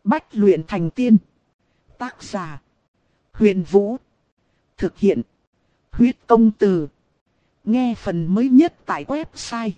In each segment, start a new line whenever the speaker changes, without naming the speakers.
Bách luyện thành tiên. Tác giả: Huyền Vũ. Thực hiện: Huyết Công Từ. Nghe phần mới nhất tại website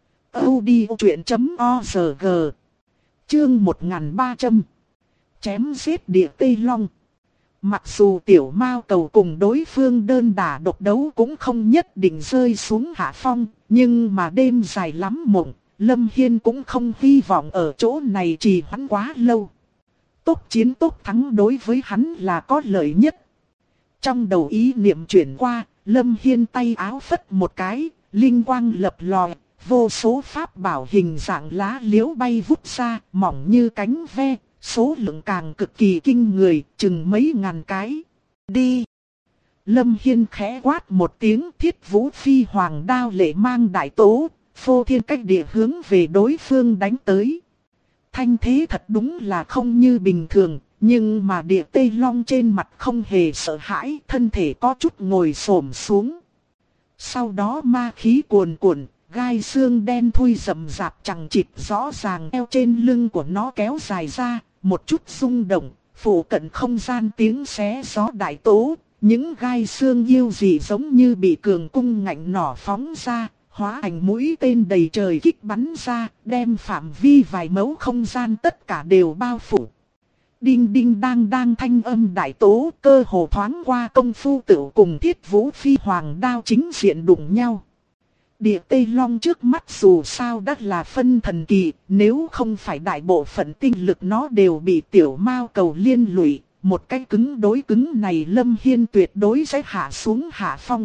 audiochuyện.org. Chương 1300. Chém giết địa Tây Long. Mặc dù Tiểu Mao Cầu cùng đối phương đơn đả độc đấu cũng không nhất định rơi xuống hạ phong, nhưng mà đêm dài lắm mộng, Lâm Hiên cũng không hy vọng ở chỗ này trì hoãn quá lâu. Tốc chiến tốc thắng đối với hắn là có lợi nhất. Trong đầu ý niệm chuyển qua, Lâm Hiên tay áo phất một cái, linh quang lập lòe, vô số pháp bảo hình dạng lá liễu bay vút ra, mỏng như cánh ve, số lượng càng cực kỳ kinh người, chừng mấy ngàn cái. Đi! Lâm Hiên khẽ quát một tiếng, Thiết Vũ Phi Hoàng đao lệ mang đại tố, phô thiên cách địa hướng về đối phương đánh tới. Thanh thế thật đúng là không như bình thường, nhưng mà địa Tây Long trên mặt không hề sợ hãi, thân thể có chút ngồi xổm xuống. Sau đó ma khí cuồn cuộn, gai xương đen thui rậm rạp chằng chịt rõ ràng eo trên lưng của nó kéo dài ra, một chút rung động, phủ cận không gian tiếng xé gió đại tố, những gai xương yêu dị giống như bị cường cung ngạnh nỏ phóng ra, hóa thành mũi tên đầy trời kích bắn ra, đem phạm vi vài mẫu không gian tất cả đều bao phủ. Đinh đinh đang đang thanh âm đại tố, cơ hồ thoáng qua công phu tựu cùng Thiết Vũ Phi Hoàng đao chính diện đụng nhau. Địa Tây Long trước mắt dù sao đã là phân thần kỳ, nếu không phải đại bộ phận tinh lực nó đều bị Tiểu Mao Cầu liên lụy, một cái cứng đối cứng này Lâm Hiên tuyệt đối sẽ hạ xuống hạ phong.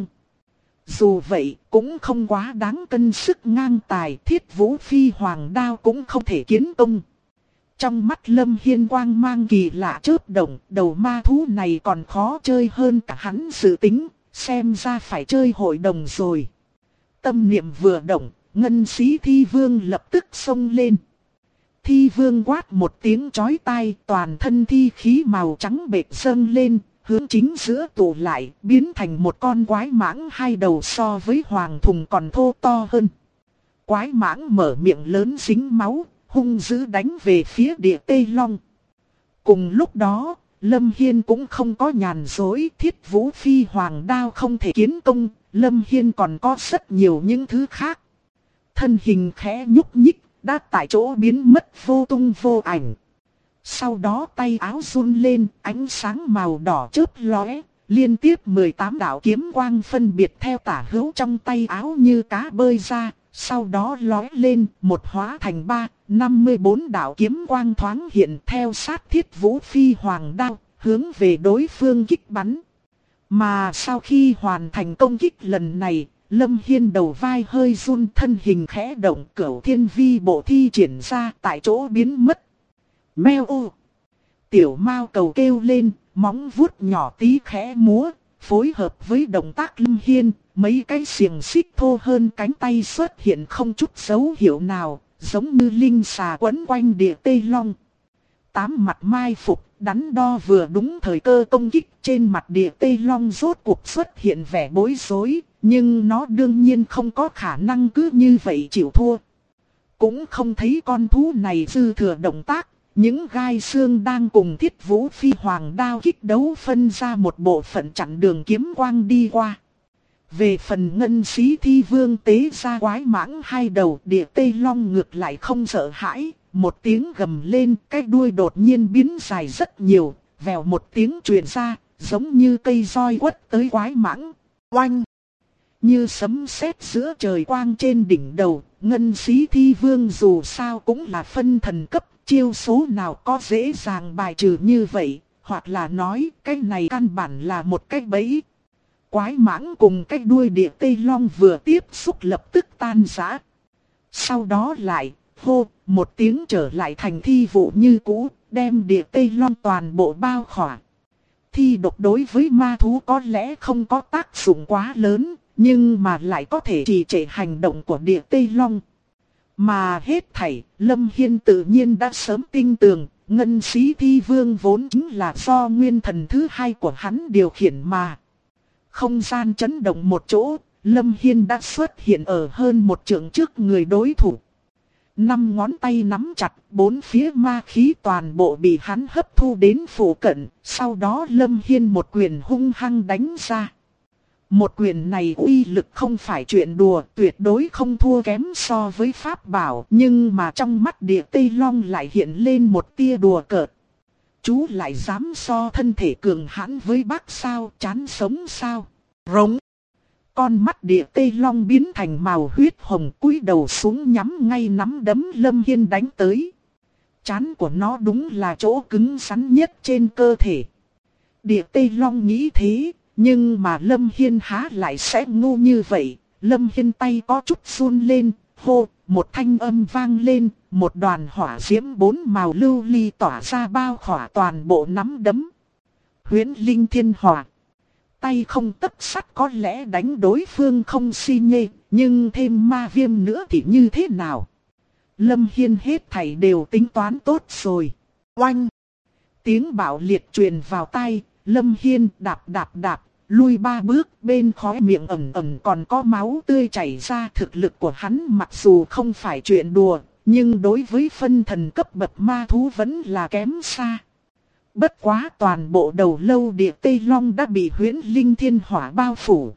Dù vậy, cũng không quá đáng cân sức ngang tài, Thiết Vũ Phi Hoàng đao cũng không thể kiến công. Trong mắt Lâm Hiên quang mang kỳ lạ chớp động, đầu ma thú này còn khó chơi hơn cả hắn dự tính, xem ra phải chơi hội đồng rồi. Tâm niệm vừa động, Ngân Sĩ Thi Vương lập tức xông lên. Thi Vương quát một tiếng chói tai, toàn thân thi khí màu trắng bệch dâng lên, hướng chính giữa tụ lại, biến thành một con quái mãng hai đầu so với hoàng thùng còn thô to hơn. Quái mãng mở miệng lớn dính máu, hung dữ đánh về phía địa Tây Long. Cùng lúc đó, Lâm Hiên cũng không có nhàn dối, Thiết Vũ Phi Hoàng đao không thể kiến công, Lâm Hiên còn có rất nhiều những thứ khác. Thân hình khẽ nhúc nhích, đã tại chỗ biến mất vô tung vô ảnh. Sau đó tay áo run lên, ánh sáng màu đỏ chớp lóe, liên tiếp 18 đạo kiếm quang phân biệt theo tả hữu trong tay áo như cá bơi ra, sau đó lóe lên, một hóa thành 54 đạo kiếm quang thoáng hiện theo sát Thiết Vũ Phi Hoàng đao, hướng về đối phương kích bắn. Mà sau khi hoàn thành công kích lần này, Lâm Hiên đầu vai hơi run, thân hình khẽ động, Cửu Thiên Vi bộ thi triển ra, tại chỗ biến mất. Meo ô! Tiểu Mao Cầu kêu lên, móng vuốt nhỏ tí khẽ múa, phối hợp với động tác Lâm Hiên, mấy cái xiềng xích thô hơn cánh tay xuất hiện không chút dấu hiệu nào, giống như linh xà quấn quanh địa Tây Long. Tám mặt mai phục, đắn đo vừa đúng thời cơ công kích, trên mặt địa Tây Long rốt cuộc xuất hiện vẻ bối rối, nhưng nó đương nhiên không có khả năng cứ như vậy chịu thua. Cũng không thấy con thú này dư thừa động tác, những gai xương đang cùng Thiết Vũ Phi Hoàng đao kích đấu phân ra một bộ phận chặn đường kiếm quang đi qua. Về phần Ngân Sĩ Thi Vương tế ra quái mãng hai đầu, địa Tây Long ngược lại không sợ hãi, một tiếng gầm lên, cái đuôi đột nhiên biến dài rất nhiều, vèo một tiếng truyền ra, giống như cây roi quất tới quái mãng. Oanh! Như sấm sét giữa trời quang trên đỉnh đầu, Ngân Sĩ Thi Vương dù sao cũng là phân thần cấp, chiêu số nào có dễ dàng bài trừ như vậy, hoặc là nói cái này căn bản là một cái bẫy. Quái mãng cùng cái đuôi địa Tây Long vừa tiếp xúc lập tức tan rã. Sau đó lại, hô, một tiếng trở lại thành thi vụ như cũ, đem địa Tây Long toàn bộ bao khỏa. Thi độc đối với ma thú có lẽ không có tác dụng quá lớn, nhưng mà lại có thể trì trệ hành động của địa Tây Long. Mà hết thảy, Lâm Hiên tự nhiên đã sớm tin tưởng, Ngân Sĩ Thi Vương vốn chính là do nguyên thần thứ hai của hắn điều khiển mà. Không gian chấn động một chỗ, Lâm Hiên đã xuất hiện ở hơn một trượng trước người đối thủ. 5 ngón tay nắm chặt, 4 phía ma khí toàn bộ bị hắn hấp thu đến phủ cận, sau đó Lâm Hiên một quyền hung hăng đánh ra. Một quyền này uy lực không phải chuyện đùa, tuyệt đối không thua kém so với pháp bảo, nhưng mà trong mắt Địa Tây Long lại hiện lên một tia đùa cợt. Chú lại dám so thân thể cường hãn với bác sao, chán sống sao? Rống. Con mắt Địa Tây Long biến thành màu huyết hồng, cúi đầu xuống nhắm ngay nắm đấm Lâm Hiên đánh tới. Trán của nó đúng là chỗ cứng rắn nhất trên cơ thể. Địa Tây Long nghĩ thế, nhưng mà Lâm Hiên há lại sẽ ngu như vậy. Lâm Hiên tay có chút run lên, hô, một thanh âm vang lên, một đoàn hỏa diễm 4 màu lưu ly tỏa ra bao khỏa toàn bộ nắm đấm. Huyễn Linh Thiên Hỏa. Tay không tấc sắt có lẽ đánh đối phương không si nhê, nhưng thêm ma viêm nữa thì như thế nào? Lâm Hiên hết thảy đều tính toán tốt rồi. Oanh! Tiếng bạo liệt truyền vào tai, Lâm Hiên đạp đạp đạp, lui 3 bước, bên khóe miệng ẩn ẩn còn có máu tươi chảy ra. Thực lực của hắn mặc dù không phải chuyện đùa, nhưng đối với phân thần cấp bậc ma thú vẫn là kém xa. Bất quá toàn bộ đầu lâu Địa Tây Long đã bị Huyễn Linh Thiên Hỏa bao phủ.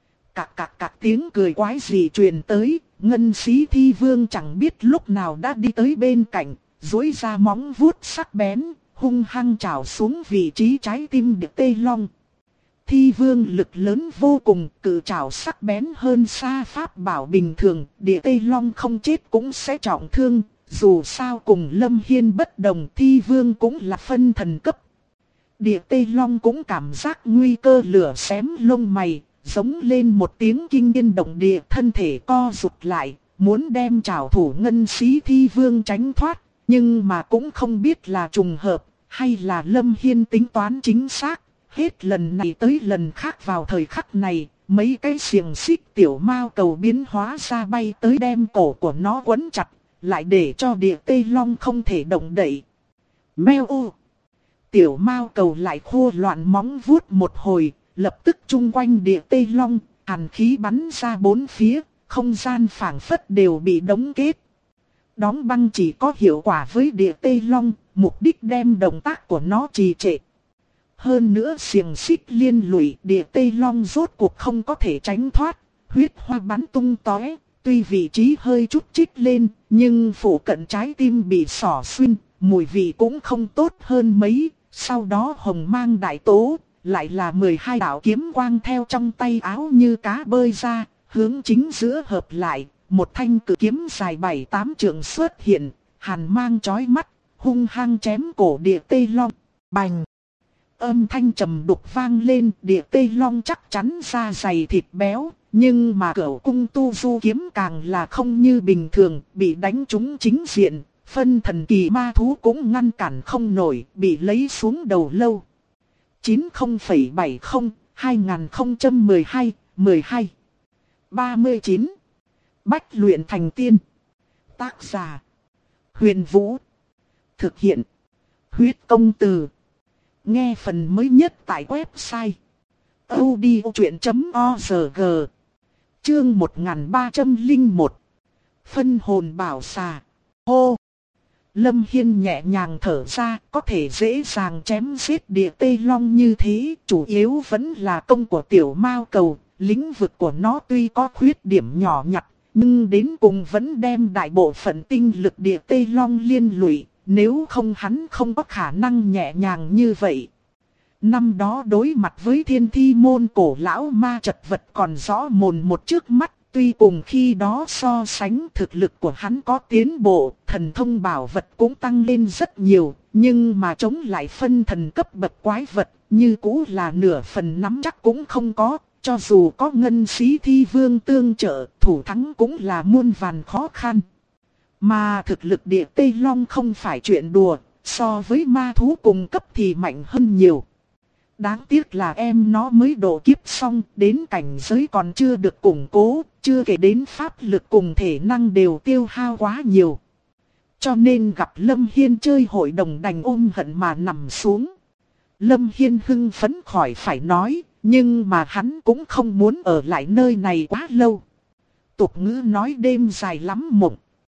Cạc tiếng cười quái dị truyền tới, Ngân Xí Thi Vương chẳng biết lúc nào đã đi tới bên cạnh, duỗi ra móng vuốt sắc bén, hung hăng chảo xuống vị trí trái tim Địa Tây Long. Thi Vương lực lớn vô cùng, cự chảo sắc bén hơn xa pháp bảo bình thường, Địa Tây Long không chết cũng sẽ trọng thương. Dù sao cùng Lâm Hiên bất đồng, Thi Vương cũng là phân thần cấp. Địa Tây Long cũng cảm giác nguy cơ, lửa xém lông mày, giống lên một tiếng kinh thiên động địa, thân thể co rụt lại, muốn đem trảo thủ Ngân Xí Thi Vương tránh thoát, nhưng mà cũng không biết là trùng hợp, hay là Lâm Hiên tính toán chính xác. Hết lần này tới lần khác vào thời khắc này, mấy cái xiềng xích tiểu mao cầu biến hóa ra bay tới đem cổ của nó quấn chặt, lại để cho Địa Tây Long không thể động đậy. Meo ô! Tiểu mao cầu lại khô loạn móng vuốt một hồi, lập tức chung quanh Địa Tây Long, hàn khí bắn ra 4 phía, không gian phảng phất đều bị đóng kết. Đóng băng chỉ có hiệu quả với Địa Tây Long, mục đích đem động tác của nó trì trệ. Hơn nữa xiềng xích liên lụy, Địa Tây Long rốt cuộc không có thể tránh thoát, huyết hoa bắn tung tóe. Tuy vị trí hơi chút chích lên, nhưng phủ cận trái tim bị xỏ xuyên, mùi vị cũng không tốt hơn mấy. Sau đó hồng mang đại tố, lại là 12 đạo kiếm quang theo trong tay áo như cá bơi ra, hướng chính giữa hợp lại, một thanh cự kiếm dài 7-8 trượng xuất hiện, hàn mang chói mắt, hung hăng chém cổ Địa Tây Long. Bành! Âm thanh trầm đục vang lên, Địa Tây Long chắc chắn da dày thịt béo. Nhưng mà Cửu Cung Tu Du kiếm càng là không như bình thường, bị đánh trúng chính diện, phân thần kỳ ma thú cũng ngăn cản không nổi, bị lấy xuống đầu lâu. 90,70 2012 12 39 Bách luyện thành tiên. Tác giả Huyền Vũ. Thực hiện Huyết Công Từ. Nghe phần mới nhất tại website audiochuyện.org. Chương 1301. Phân hồn bảo xà. Hô! Lâm Hiên nhẹ nhàng thở ra, có thể dễ dàng chém giết Địa Tây Long như thế, chủ yếu vẫn là công của tiểu mao cầu. Lĩnh vực của nó tuy có khuyết điểm nhỏ nhặt, nhưng đến cùng vẫn đem đại bộ phận tinh lực Địa Tây Long liên lụy, nếu không hắn không có khả năng nhẹ nhàng như vậy. Năm đó đối mặt với Thiên Thi môn cổ lão ma chật vật còn rõ mồn một trước mắt, tuy cùng khi đó so sánh thực lực của hắn có tiến bộ, thần thông bảo vật cũng tăng lên rất nhiều, nhưng mà chống lại phân thần cấp bậc quái vật, như cũ là nửa phần nắm chắc cũng không có, cho dù có Ngân Xí Thi Vương tương trợ, thủ thắng cũng là muôn vàn khó khăn. Mà thực lực Địa Tây Long không phải chuyện đùa, so với ma thú cùng cấp thì mạnh hơn nhiều. Đáng tiếc là em nó mới độ kiếp xong, đến cảnh giới còn chưa được củng cố, chưa kể đến pháp lực cùng thể năng đều tiêu hao quá nhiều. Cho nên gặp Lâm Hiên chơi hội đồng đành ôm hận mà nằm xuống. Lâm Hiên hưng phấn khỏi phải nói, nhưng mà hắn cũng không muốn ở lại nơi này quá lâu. Tục ngữ nói đêm dài lắm mộng.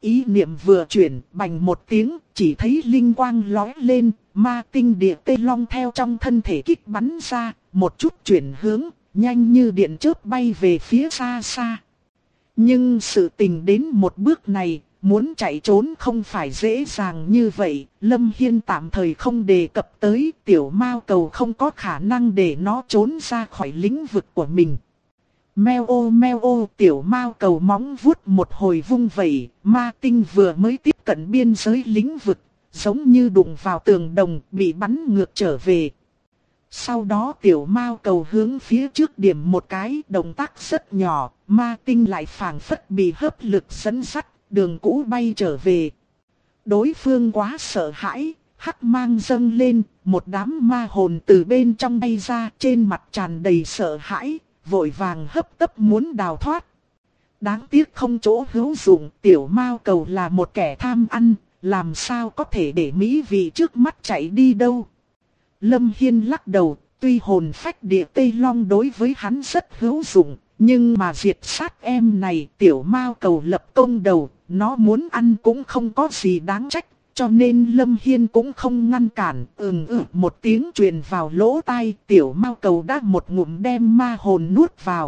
Ý niệm vừa chuyển, bành một tiếng, chỉ thấy linh quang lóe lên, ma tinh địa tê long theo trong thân thể kích bắn ra, một chút chuyển hướng, nhanh như điện chớp bay về phía xa xa. Nhưng sự tình đến một bước này, muốn chạy trốn không phải dễ dàng như vậy, Lâm Hiên tạm thời không đề cập tới, tiểu mao cầu không có khả năng để nó trốn ra khỏi lĩnh vực của mình. Meo ô tiểu mao cầu móng vuốt một hồi vung vẩy, ma tinh vừa mới tiếp cận biên giới lĩnh vực, giống như đụng vào tường đồng bị bắn ngược trở về. Sau đó tiểu mao cầu hướng phía trước điểm một cái, động tác rất nhỏ, ma tinh lại phảng phất bị hấp lực dẫn dắt, đường cũ bay trở về. Đối phương quá sợ hãi, hắc mang dâng lên, một đám ma hồn từ bên trong bay ra, trên mặt tràn đầy sợ hãi, vội vàng hấp tấp muốn đào thoát. Đáng tiếc không chỗ hữu dụng, tiểu mao cầu là một kẻ tham ăn, làm sao có thể để mỹ vị trước mắt chạy đi đâu. Lâm Hiên lắc đầu, tuy hồn phách địa Tây Long đối với hắn rất hữu dụng, nhưng mà diệt sát em này tiểu mao cầu lập công đầu, nó muốn ăn cũng không có gì đáng trách, cho nên Lâm Hiên cũng không ngăn cản. Một tiếng truyền vào lỗ tai, tiểu mao cầu đã một ngụm đem ma hồn nuốt vào.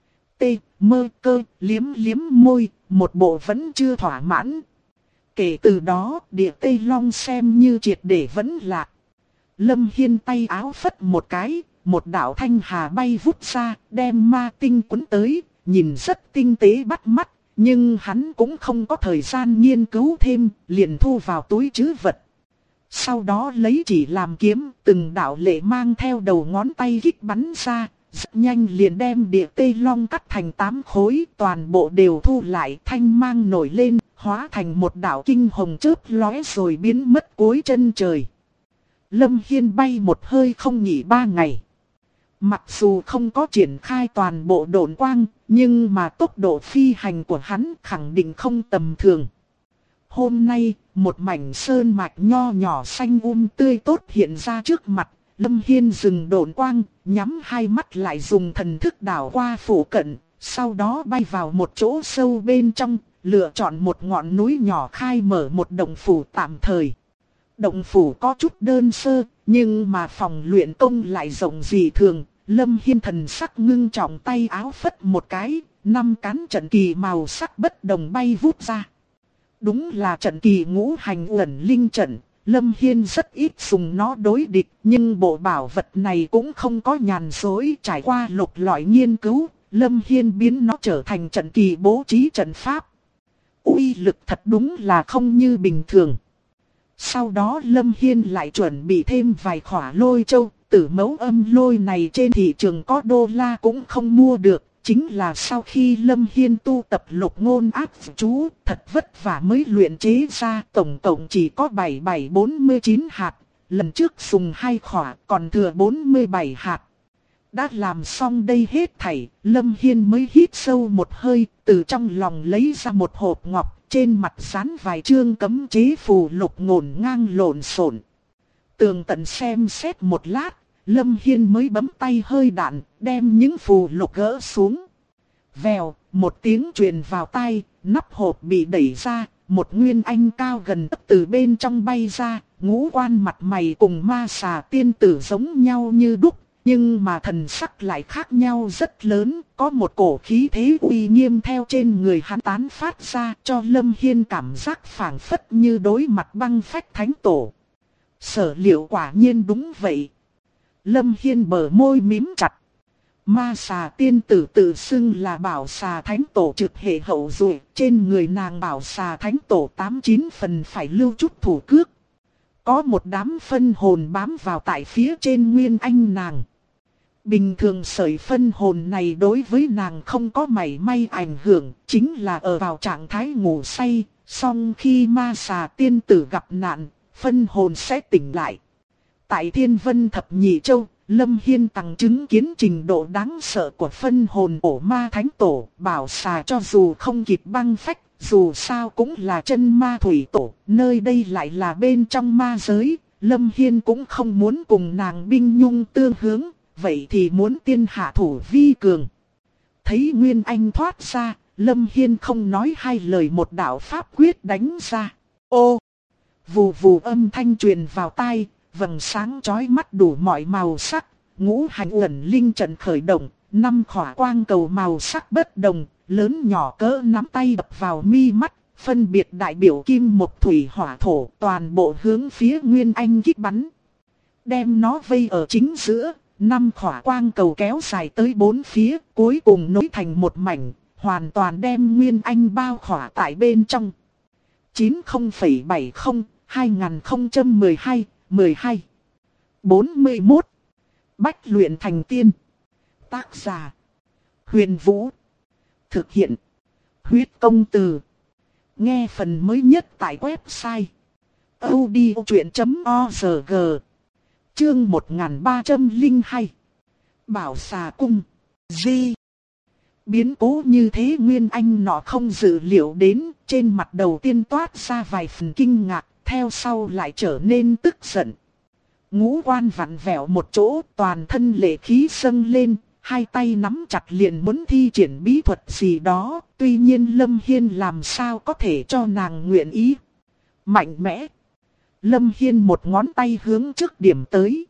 Mơ cơ liếm liếm môi, một bộ vẫn chưa thỏa mãn. Kể từ đó, địa Tây Long xem như triệt để vẫn lạc. Lâm Hiên tay áo phất một cái, một đạo thanh hà bay vút ra, đem ma tinh cuốn tới, nhìn rất tinh tế bắt mắt, nhưng hắn cũng không có thời gian nghiên cứu thêm, liền thu vào túi trữ vật. Sau đó lấy chỉ làm kiếm, từng đạo lệ mang theo đầu ngón tay kích bắn ra, rất nhanh liền đem địa Tây Long cắt thành 8 khối, toàn bộ đều thu lại, thanh mang nổi lên, hóa thành một đạo kinh hồng chớp lóe rồi biến mất cuối chân trời. Lâm Hiên bay một hơi không nghỉ 3 ngày. Mặc dù không có triển khai toàn bộ độn quang, nhưng mà tốc độ phi hành của hắn khẳng định không tầm thường. Hôm nay, một mảnh sơn mạch nho nhỏ xanh tươi tốt hiện ra trước mặt. Lâm Hiên dừng độn quang, nhắm hai mắt lại dùng thần thức đảo qua phủ cận, sau đó bay vào một chỗ sâu bên trong, lựa chọn một ngọn núi nhỏ khai mở một động phủ tạm thời. Động phủ có chút đơn sơ, nhưng mà phòng luyện công lại rộng dị thường. Lâm Hiên thần sắc ngưng trọng, tay áo phất một cái, 5 cán trận kỳ màu sắc bất đồng bay vút ra. Đúng là trận kỳ ngũ hành uẩn linh trận. Lâm Hiên rất ít dùng nó đối địch, nhưng bộ bảo vật này cũng không có nhàn rỗi. Trải qua lục lọi nghiên cứu, Lâm Hiên biến nó trở thành trận kỳ bố trí trận pháp. Uy lực thật đúng là không như bình thường. Sau đó Lâm Hiên lại chuẩn bị thêm vài khỏa lôi châu. Tử mẫu âm lôi này trên thị trường có đô la cũng không mua được. Chính là sau khi Lâm Hiên tu tập lục ngôn áp chú, thật vất vả mới luyện chế ra, tổng cộng chỉ có 7749 hạt. Lần trước dùng 2 khỏa, còn thừa 47 hạt. Đã làm xong đây hết thảy, Lâm Hiên mới hít sâu một hơi, từ trong lòng lấy ra một hộp ngọc, trên mặt dán vài chương cấm chế phù lục ngổn ngang lộn xộn. Tường tận xem xét một lát, Lâm Hiên mới bấm tay hơi đạn, đem những phù lục gỡ xuống. Vèo, một tiếng truyền vào tai, nắp hộp bị đẩy ra, một nguyên anh cao gần tấc từ bên trong bay ra, ngũ quan mặt mày cùng ma xà tiên tử giống nhau như đúc, nhưng mà thần sắc lại khác nhau rất lớn, có một cổ khí thế uy nghiêm theo trên người hắn tán phát ra, cho Lâm Hiên cảm giác phảng phất như đối mặt băng phách thánh tổ. Sở liệu quả nhiên đúng vậy. Lâm Hiên bờ môi mím chặt. Ma xà tiên tử tự xưng là bảo xà thánh tổ trực hệ hậu duệ, trên người nàng bảo xà thánh tổ 89 phần phải lưu chút thủ cước. Có một đám phân hồn bám vào tại phía trên nguyên anh nàng. Bình thường sợi phân hồn này đối với nàng không có mảy may ảnh hưởng, chính là ở vào trạng thái ngủ say, song khi ma xà tiên tử gặp nạn, phân hồn sẽ tỉnh lại. Tại Thiên Vân Thập Nhị Châu, Lâm Hiên tằng chứng kiến trình độ đáng sợ của phân hồn ổ ma thánh tổ, bảo xà cho dù không kịp băng phách, dù sao cũng là chân ma thủy tổ, nơi đây lại là bên trong ma giới, Lâm Hiên cũng không muốn cùng nàng binh nhung tương hướng, vậy thì muốn tiên hạ thủ vi cường. Thấy Nguyên Anh thoát ra, Lâm Hiên không nói hai lời một đạo pháp quyết đánh ra. Ô! Vù vù âm thanh truyền vào tai, vầng sáng chói mắt đủ mọi màu sắc, ngũ hành uẩn linh trận khởi động, 5 khỏa quang cầu màu sắc bất đồng, lớn nhỏ cỡ nắm tay đập vào mi mắt, phân biệt đại biểu kim mộc thủy hỏa thổ, toàn bộ hướng phía Nguyên Anh kích bắn. Đem nó vây ở chính giữa, 5 khỏa quang cầu kéo dài tới 4 phía, cuối cùng nối thành một mảnh, hoàn toàn đem Nguyên Anh bao khỏa tại bên trong. 90,70 2012 12 41 Bách luyện thành tiên. Tác giả Huyền Vũ. Thực hiện Huyết Công Từ. Nghe phần mới nhất tại website audiochuyện.org. Chương 1302 Bảo Xà Cung. Di. Biến cố như thế Nguyên Anh nọ không dự liệu đến, trên mặt đầu tiên toát ra vài phần kinh ngạc, theo sau lại trở nên tức giận. Ngũ quan vặn vẹo một chỗ, toàn thân lệ khí dâng lên, hai tay nắm chặt liền muốn thi triển bí thuật gì đó, tuy nhiên Lâm Hiên làm sao có thể cho nàng nguyện ý. Mạnh mẽ. Lâm Hiên một ngón tay hướng trước điểm tới.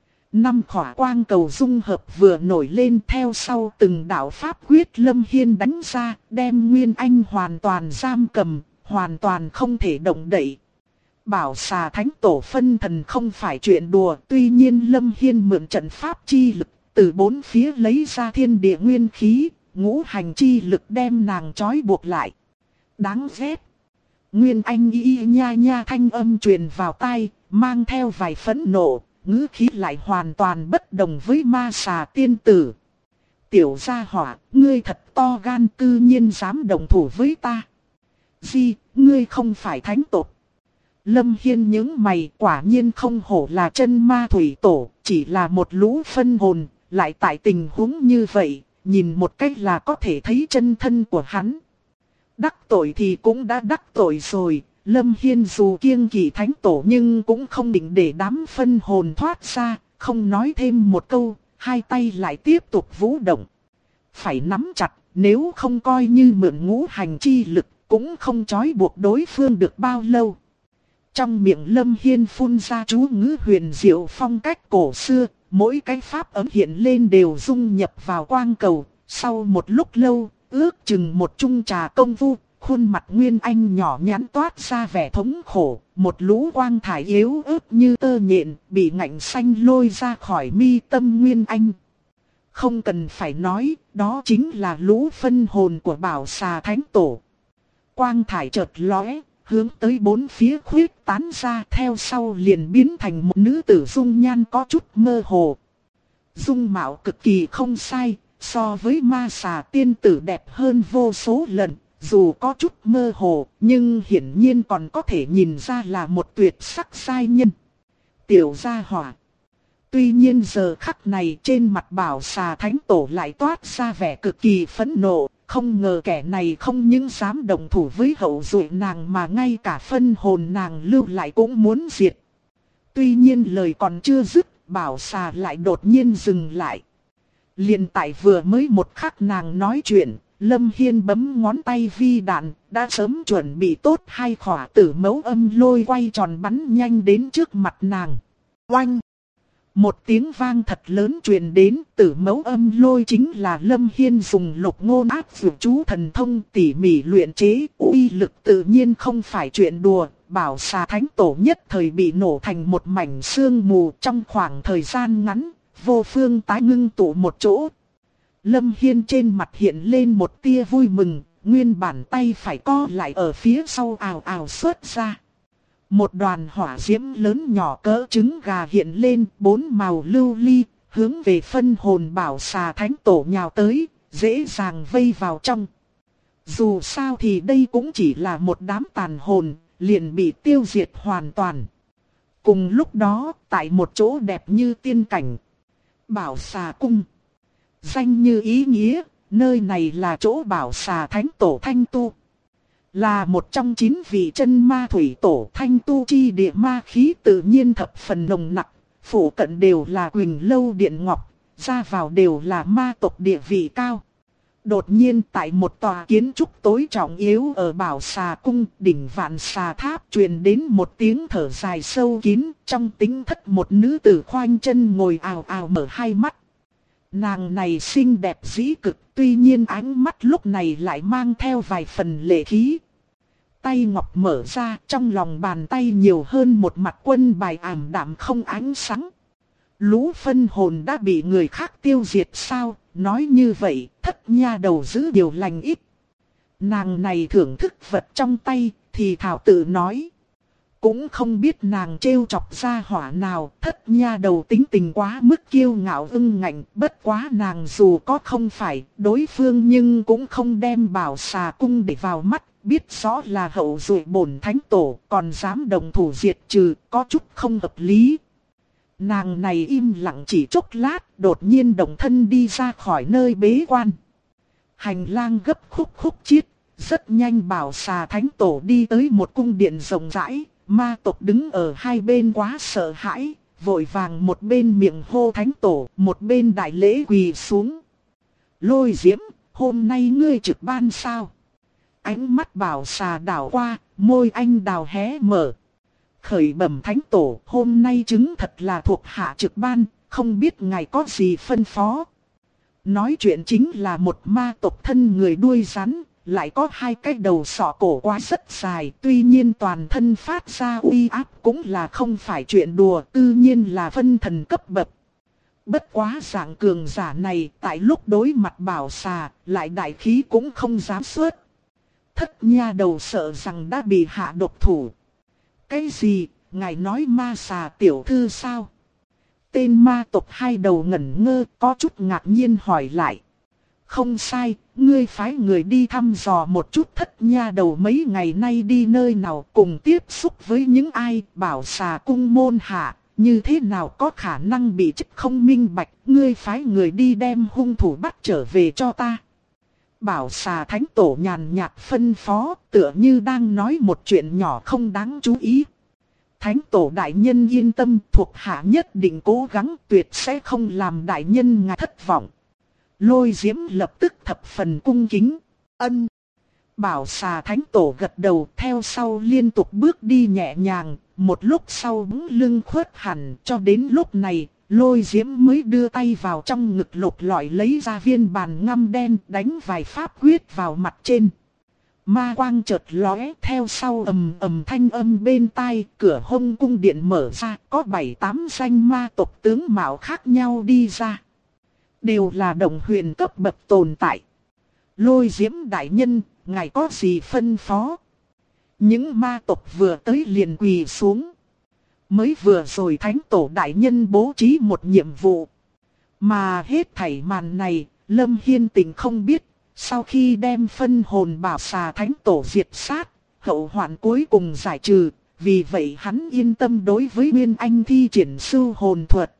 5 khỏa quang cầu dung hợp vừa nổi lên, theo sau từng đạo pháp quyết Lâm Hiên đánh ra, đem Nguyên Anh hoàn toàn giam cầm, hoàn toàn không thể động đậy. Bảo Xà Thánh Tổ phân thần không phải chuyện đùa, tuy nhiên Lâm Hiên mượn trận pháp chi lực, từ bốn phía lấy ra thiên địa nguyên khí, ngũ hành chi lực đem nàng trói buộc lại. Đáng ghét. Nguyên Anh y nha nha thanh âm truyền vào tai, mang theo vài phẫn nộ, ngữ khí lại hoàn toàn bất đồng với ma xà tiên tử. Tiểu gia hỏa, ngươi thật to gan, cư nhiên dám đồng thủ với ta. Di, ngươi không phải thánh tộc. Lâm Hiên nhướng mày, quả nhiên không hổ là chân ma thủy tổ, chỉ là một lũ phân hồn, lại tại tình huống như vậy, nhìn một cách là có thể thấy chân thân của hắn. Đắc tội thì cũng đã đắc tội rồi, Lâm Hiên dù kiêng kỵ thánh tổ nhưng cũng không định để đám phân hồn thoát ra, không nói thêm một câu, hai tay lại tiếp tục vũ động. Phải nắm chặt, nếu không coi như mượn ngũ hành chi lực, cũng không trói buộc đối phương được bao lâu. Trong miệng Lâm Hiên phun ra chú ngữ huyền diệu phong cách cổ xưa, mỗi cái pháp ấm hiện lên đều dung nhập vào quang cầu. Sau một lúc lâu, ước chừng một chung trà công phu, khuôn mặt Nguyên Anh nhỏ nhắn toát ra vẻ thống khổ, một lũ quang thải yếu ớt như tơ nhện, bị ngạnh xanh lôi ra khỏi mi tâm Nguyên Anh. Không cần phải nói, đó chính là lũ phân hồn của Bảo Xà Thánh Tổ. Quang thải chợt lóe, hướng tới bốn phía khuyết tán ra, theo sau liền biến thành một nữ tử dung nhan có chút mơ hồ. Dung mạo cực kỳ không sai, so với ma xà tiên tử đẹp hơn vô số lần, dù có chút mơ hồ, nhưng hiển nhiên còn có thể nhìn ra là một tuyệt sắc giai nhân. Tiểu gia hỏa. Tuy nhiên giờ khắc này trên mặt Bảo Xà Thánh Tổ lại toát ra vẻ cực kỳ phẫn nộ, không ngờ kẻ này không những dám đồng thủ với hậu duệ nàng mà ngay cả phân hồn nàng lưu lại cũng muốn diệt. Tuy nhiên lời còn chưa dứt, Bảo Xà lại đột nhiên dừng lại. Liền tại vừa mới một khắc nàng nói chuyện, Lâm Hiên bấm ngón tay vi đạn, đã sớm chuẩn bị tốt 2 khỏa tử mẫu âm lôi quay tròn bắn nhanh đến trước mặt nàng. Oanh! Một tiếng vang thật lớn truyền đến, tử mẫu âm lôi chính là Lâm Hiên dùng lục ngôn áp dụng chú thần thông tỉ mỉ luyện chế, uy lực tự nhiên không phải chuyện đùa. Bảo Xà Thánh Tổ nhất thời bị nổ thành một mảnh sương mù, trong khoảng thời gian ngắn, vô phương tái ngưng tụ một chỗ. Lâm Hiên trên mặt hiện lên một tia vui mừng, nguyên bản tay phải co lại ở phía sau ào ào xuất ra. Một đoàn hỏa diễm lớn nhỏ cỡ trứng gà hiện lên, 4 màu lưu ly, hướng về phân hồn Bảo Xà Thánh Tổ nhào tới, dễ dàng vây vào trong. Dù sao thì đây cũng chỉ là một đám tàn hồn, liền bị tiêu diệt hoàn toàn. Cùng lúc đó, tại một chỗ đẹp như tiên cảnh, Bảo Xà Cung. Danh như ý nghĩa, nơi này là chỗ Bảo Xà Thánh Tổ thanh tu. Là một trong 9 vị chân ma thủy tổ, thanh tu chi địa ma khí tự nhiên thập phần nồng nặc, phủ cận đều là Quỳnh Lâu Điện Ngọc, ra vào đều là ma tộc địa vị cao. Đột nhiên tại một tòa kiến trúc tối trọng yếu ở Bảo Xà Cung, đỉnh Vạn Xà Tháp truyền đến một tiếng thở dài sâu kín, trong tính thất một nữ tử khoanh chân ngồi ào ào mở hai mắt. Nàng này xinh đẹp dĩ cực, tuy nhiên ánh mắt lúc này lại mang theo vài phần lệ khí. Tay ngọc mở ra, trong lòng bàn tay nhiều hơn một mặt quân bài ảm đạm không ánh sáng. Lũ phân hồn đã bị người khác tiêu diệt sao? Nói như vậy, thất nha đầu giữ điều lành ít. Nàng này thưởng thức vật trong tay, thì thảo tự nói. Cũng không biết nàng trêu chọc ra hỏa nào, thất nha đầu tính tình quá mức kiêu ngạo ưng ngạnh, bất quá nàng dù có không phải đối phương nhưng cũng không đem Bảo Xà Cung để vào mắt, biết rõ là hậu duệ bổn thánh tổ, còn dám đồng thủ diệt trừ, có chút không hợp lý. Nàng này im lặng chỉ chốc lát, đột nhiên động thân đi ra khỏi nơi bế quan. Hành lang gấp khúc khúc chiết, rất nhanh Bảo Xà Thánh Tổ đi tới một cung điện rộng rãi, ma tộc đứng ở hai bên quá sợ hãi, vội vàng một bên miệng hô Thánh Tổ, một bên đại lễ quỳ xuống. Lôi Diễm, hôm nay ngươi trực ban sao? Ánh mắt Bảo Xà đảo qua, môi anh đào hé mở. Khởi bẩm Thánh Tổ, hôm nay chứng thật là thuộc hạ trực ban, không biết ngài có gì phân phó. Nói chuyện chính là một ma tộc thân người đuôi rắn, lại có hai cái đầu sọ cổ quá rất dài, tuy nhiên toàn thân phát ra uy áp cũng là không phải chuyện đùa, tự nhiên là phân thần cấp bậc. Bất quá dạng cường giả này, tại lúc đối mặt Bảo Xà, lại đại khí cũng không dám xuất. Thất nha đầu sợ rằng đã bị hạ độc thủ. Cái gì, ngài nói ma xà tiểu thư sao? Tên ma tộc hai đầu ngẩn ngơ, có chút ngạc nhiên hỏi lại. Không sai, ngươi phái người đi thăm dò một chút thất nha đầu mấy ngày nay đi nơi nào cùng tiếp xúc với những ai, Bảo Xà Cung môn hạ, như thế nào có khả năng bị chết không minh bạch, ngươi phái người đi đem hung thủ bắt trở về cho ta. Bảo Xà Thánh Tổ nhàn nhạt phân phó, tựa như đang nói một chuyện nhỏ không đáng chú ý. Thánh Tổ đại nhân yên tâm, thuộc hạ nhất định cố gắng, tuyệt sẽ không làm đại nhân ngài thất vọng. Lôi Diễm lập tức thập phần cung kính, ân. Bảo Xà Thánh Tổ gật đầu, theo sau liên tục bước đi nhẹ nhàng, một lúc sau bỗng lưng khuất hẳn, cho đến lúc này, Lôi Diễm mới đưa tay vào trong ngực lục lọi lấy ra viên bàn ngăm đen, đánh vài pháp quyết vào mặt trên. Ma quang chợt lóe, theo sau ầm ầm thanh âm bên tai, cửa hông cung điện mở ra, có 7-8 danh ma tộc tướng mạo khác nhau đi ra. Đều là đồng huyền cấp bậc tồn tại. Lôi Diễm đại nhân, ngài có gì phân phó? Những ma tộc vừa tới liền quỳ xuống. Mới vừa rồi Thánh Tổ đại nhân bố trí một nhiệm vụ. Mà hết thảy màn này, Lâm Hiên Tình không biết. Sau khi đem phân hồn Bảo Xà Thánh Tổ diệt sát, hậu hoạn cuối cùng giải trừ. Vì vậy hắn yên tâm đối với Nguyên Anh thi triển sưu hồn thuật.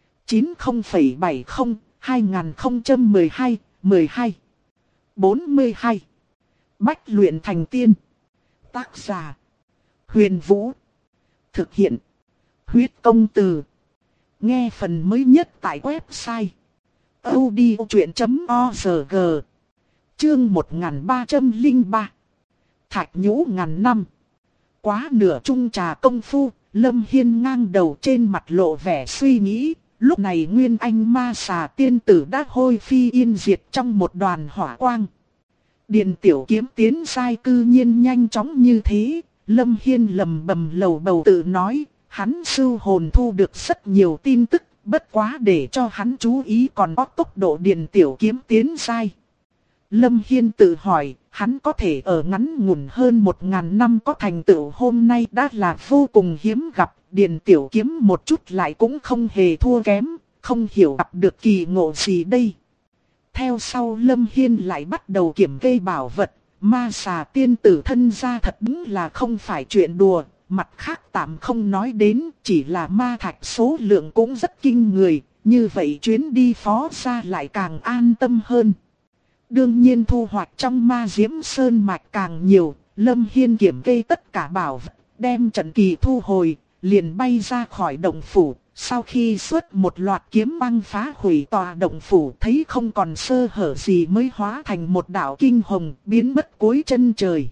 9070 2012 12 42 Bách luyện thành tiên. Tác giả Huyền Vũ. Thực hiện Huyết Công Từ. Nghe phần mới nhất tại website audiochuyện.org. Chương 1303. Thạch nhũ ngàn năm. Quá nửa chung trà công phu, Lâm Hiên ngang đầu trên mặt lộ vẻ suy nghĩ. Lúc này Nguyên Anh ma xà tiên tử đã hôi phi yên diệt trong một đoàn hỏa quang. Điện tiểu kiếm tiến sai cư nhiên nhanh chóng như thế. Lâm Hiên lầm bầm lầu bầu tự nói, hắn sưu hồn thu được rất nhiều tin tức, bất quá để cho hắn chú ý còn có tốc độ điện tiểu kiếm tiến sai. Lâm Hiên tự hỏi, hắn có thể ở ngắn ngủn hơn 1000 năm có thành tựu hôm nay đã là vô cùng hiếm gặp, điện tiểu kiếm một chút lại cũng không hề thua kém, không hiểu gặp được kỳ ngộ gì đây. Theo sau Lâm Hiên lại bắt đầu kiểm kê bảo vật, ma xà tiên tử thân ra thật đúng là không phải chuyện đùa, mặt khác tạm không nói đến, chỉ là ma thạch số lượng cũng rất kinh người, như vậy chuyến đi phó ra lại càng an tâm hơn. Đương nhiên thu hoạch trong ma diễm sơn mạch càng nhiều, Lâm Hiên kiểm kê tất cả bảo vật, đem trận kỳ thu hồi, liền bay ra khỏi động phủ. Sau khi xuất một loạt kiếm băng phá hủy tòa động phủ, thấy không còn sơ hở gì mới hóa thành một đạo kinh hồng biến mất cuối chân trời.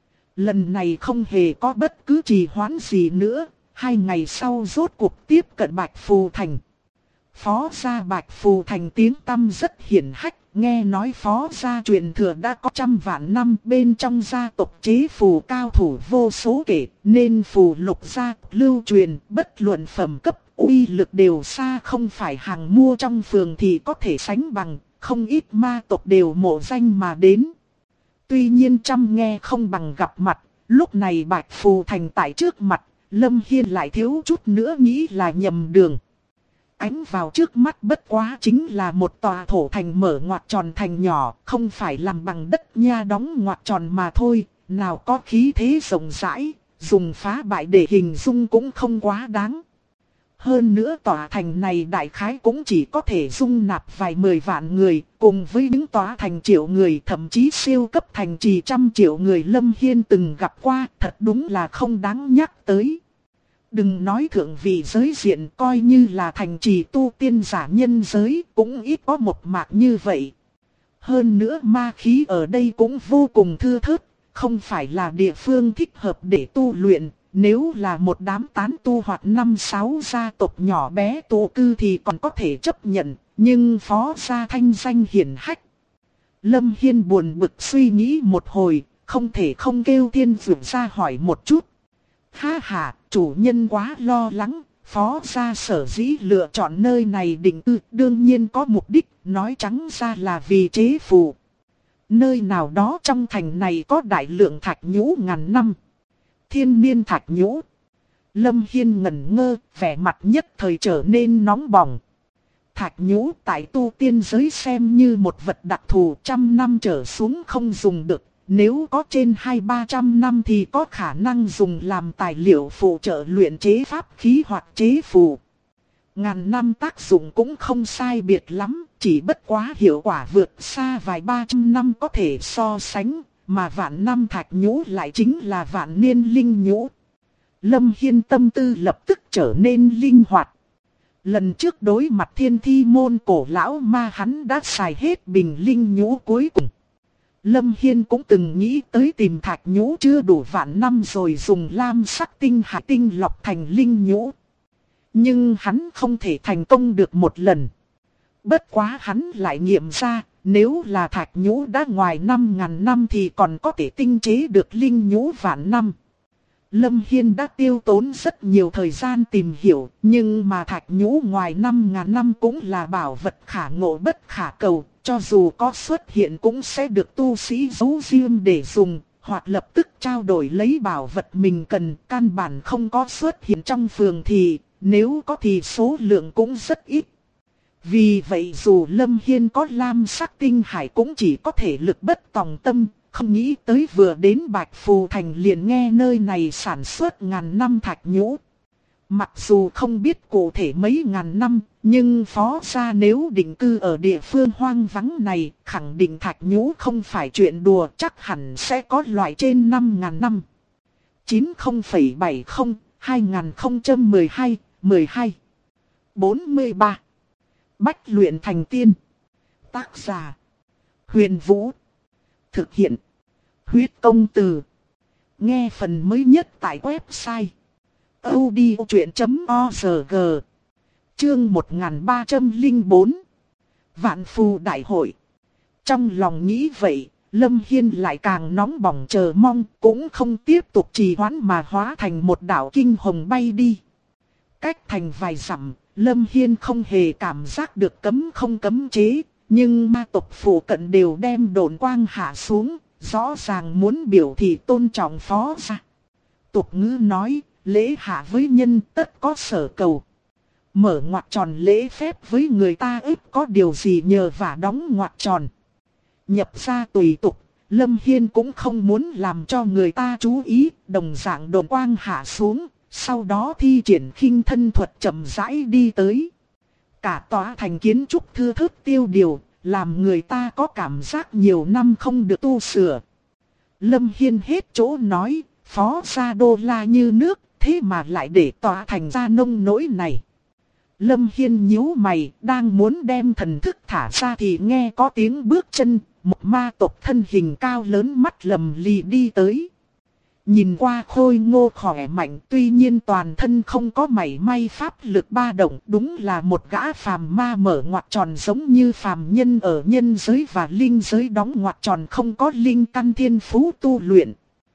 Lần này không hề có bất cứ trì hoãn gì nữa, 2 ngày sau rốt cuộc tiếp cận Bạch Phù Thành. Phó gia Bạch Phù Thành tiếng tăm rất hiển hách, nghe nói phó gia truyền thừa đã có trăm vạn năm, bên trong gia tộc chế phù cao thủ vô số kể, nên phù lục gia lưu truyền bất luận phẩm cấp, uy lực đều xa không phải hàng mua trong phường thì có thể sánh bằng, không ít ma tộc đều mộ danh mà đến. Tuy nhiên trăm nghe không bằng gặp mặt, lúc này Bạch Phù Thành tại trước mặt, Lâm Hiên lại thiếu chút nữa nghĩ là nhầm đường. Ánh vào trước mắt bất quá chính là một tòa thổ thành mở ngoặt tròn thành nhỏ, không phải làm bằng đất nha đóng ngoặt tròn mà thôi, nào có khí thế rộng rãi, dùng phá bại để hình dung cũng không quá đáng. Hơn nữa tòa thành này đại khái cũng chỉ có thể dung nạp vài 10 vạn người, cùng với những tòa thành triệu người, thậm chí siêu cấp thành trì trăm triệu người Lâm Hiên từng gặp qua, thật đúng là không đáng nhắc tới. Đừng nói thượng vị giới diện, coi như là thành trì tu tiên giả nhân giới cũng ít có một mạc như vậy. Hơn nữa ma khí ở đây cũng vô cùng thưa thớt, không phải là địa phương thích hợp để tu luyện. Nếu là một đám tán tu hoặc 5-6 gia tộc nhỏ bé tụ cư thì còn có thể chấp nhận, nhưng phó gia thanh danh hiển hách. Lâm Hiên buồn bực suy nghĩ một hồi, không thể không kêu Thiên Dược ra hỏi một chút. Ha ha, chủ nhân quá lo lắng, phó gia sở dĩ lựa chọn nơi này định cư, đương nhiên có mục đích, nói trắng ra là vì chế phù. Nơi nào đó trong thành này có đại lượng thạch nhũ ngàn năm. Thiên niên thạch nhũ. Lâm Hiên ngẩn ngơ, vẻ mặt nhất thời trở nên nóng bỏng. Thạch nhũ tại tu tiên giới xem như một vật đặc thù, 100 năm trở xuống không dùng được. Nếu có trên 200-300 năm thì có khả năng dùng làm tài liệu phụ trợ luyện chế pháp khí hoặc chế phù. Ngàn năm tác dụng cũng không sai biệt lắm, chỉ bất quá hiệu quả vượt xa vài 300 năm có thể so sánh. Mà vạn năm thạch nhũ lại chính là vạn niên linh nhũ. Lâm Hiên tâm tư lập tức trở nên linh hoạt. Lần trước đối mặt thiên thi môn cổ lão ma hắn đã xài hết bình linh nhũ cuối cùng. Lâm Hiên cũng từng nghĩ tới tìm thạch nhũ chưa đủ vạn năm rồi dùng lam sắc tinh hải tinh lọc thành linh nhũ. Nhưng hắn không thể thành công được một lần. Bất quá hắn lại nghiệm ra. Nếu là thạch nhũ đã ngoài 5.000 năm thì còn có thể tinh chế được linh nhũ vạn năm. Lâm Hiên đã tiêu tốn rất nhiều thời gian tìm hiểu, nhưng mà thạch nhũ ngoài 5.000 năm cũng là bảo vật khả ngộ bất khả cầu, cho dù có xuất hiện cũng sẽ được tu sĩ giấu riêng để dùng, hoặc lập tức trao đổi lấy bảo vật mình cần, căn bản không có xuất hiện trong phường thì, nếu có thì số lượng cũng rất ít. Vì vậy dù Lâm Hiên có lam sắc tinh hải cũng chỉ có thể lực bất tòng tâm, không nghĩ tới vừa đến Bạch Phù Thành liền nghe nơi này sản xuất ngàn năm thạch nhũ. Mặc dù không biết cụ thể mấy ngàn năm, nhưng phó gia nếu định cư ở địa phương hoang vắng này, khẳng định thạch nhũ không phải chuyện đùa, chắc hẳn sẽ có loại trên 5.000 năm. 90,70 2012 12 43 Bách luyện thành tiên. Tác giả Huyền Vũ. Thực hiện Huyết Công Từ. Nghe phần mới nhất tại website audiochuyện.org. Chương 1304. Vạn Phù Đại Hội. Trong lòng nghĩ vậy, Lâm Hiên lại càng nóng bỏng chờ mong, cũng không tiếp tục trì hoãn mà hóa thành một đạo kinh hồng bay đi. Cách thành vài dặm, Lâm Hiên không hề cảm giác được cấm không cấm chế, nhưng ma tộc phụ cận đều đem độn quang hạ xuống, rõ ràng muốn biểu thị tôn trọng phó gia. Tục ngữ nói, lễ hạ với nhân tất có sở cầu. Mở ngoặc tròn lễ phép với người ta ít có điều gì nhờ vả đóng ngoặc tròn. Nhập ra tùy tục, Lâm Hiên cũng không muốn làm cho người ta chú ý, đồng dạng độn quang hạ xuống. Sau đó thi triển khinh thân thuật chậm rãi đi tới. Cả tòa thành kiến trúc thưa thớt tiêu điều, làm người ta có cảm giác nhiều năm không được tu sửa. Lâm Hiên hết chỗ nói, phó gia đô la như nước, thế mà lại để tỏa thành ra nông nỗi này. Lâm Hiên nhíu mày, đang muốn đem thần thức thả ra thì nghe có tiếng bước chân, một ma tộc thân hình cao lớn mắt lầm lì đi tới. Nhìn qua khôi ngô khỏe mạnh, tuy nhiên toàn thân không có mảy may pháp lực ba động, đúng là một gã phàm ma mở ngoặc tròn giống như phàm nhân ở nhân giới và linh giới đóng ngoặc tròn không có linh căn thiên phú tu luyện.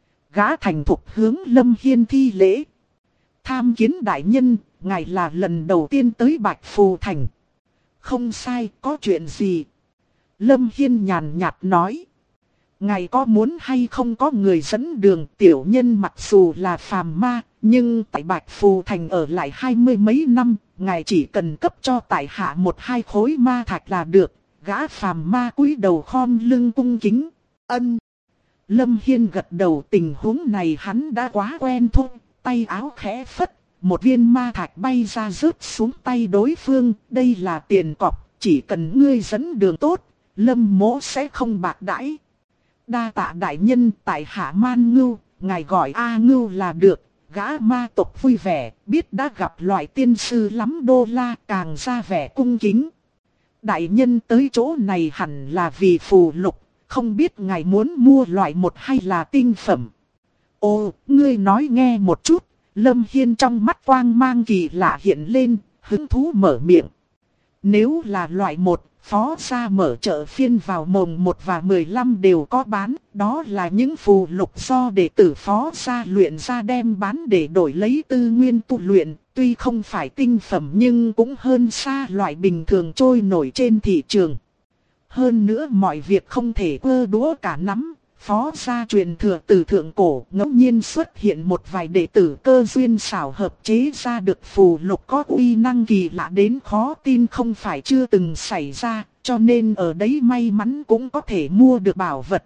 Gã thành thục hướng Lâm Hiên thi lễ. Tham kiến đại nhân, ngài là lần đầu tiên tới Bạch Phù Thành. Không sai, có chuyện gì? Lâm Hiên nhàn nhạt nói. Ngài có muốn hay không có người dẫn đường? Tiểu nhân mặc dù là phàm ma, nhưng tại Bạch Phù Thành ở lại 20 mấy năm, ngài chỉ cần cấp cho tại hạ 1-2 khối ma thạch là được. Gã phàm ma cúi đầu khom lưng cung kính. Ân. Lâm Hiên gật đầu, tình huống này hắn đã quá quen thôi, tay áo khẽ phất. Một viên ma thạch bay ra rớt xuống tay đối phương, đây là tiền cọc, chỉ cần ngươi dẫn đường tốt, Lâm mỗ sẽ không bạc đãi. Đa tạ đại nhân, tại hạ Man Ngưu, ngài gọi A Ngưu là được. Gã ma tộc vui vẻ, biết đã gặp loại tiên sư lắm đô la, càng ra vẻ cung kính. Đại nhân tới chỗ này hẳn là vì phù lục, không biết ngài muốn mua loại một hay là tinh phẩm. Ồ, ngươi nói nghe một chút. Lâm Hiên trong mắt quang mang kỳ lạ hiện lên, hứng thú mở miệng. Nếu là loại một, phó gia mở chợ phiên vào mồng 1 và 15 đều có bán. Đó là những phù lục do đệ tử phó gia luyện ra đem bán để đổi lấy tư nguyên tu luyện. Tuy không phải tinh phẩm nhưng cũng hơn xa loại bình thường trôi nổi trên thị trường. Hơn nữa mọi việc không thể ơ đũa cả nắm. Phó gia truyền thừa từ thượng cổ, ngẫu nhiên xuất hiện một vài đệ tử cơ duyên xảo hợp chế ra được phù lục có uy năng kỳ lạ đến khó tin không phải chưa từng xảy ra, cho nên ở đấy may mắn cũng có thể mua được bảo vật.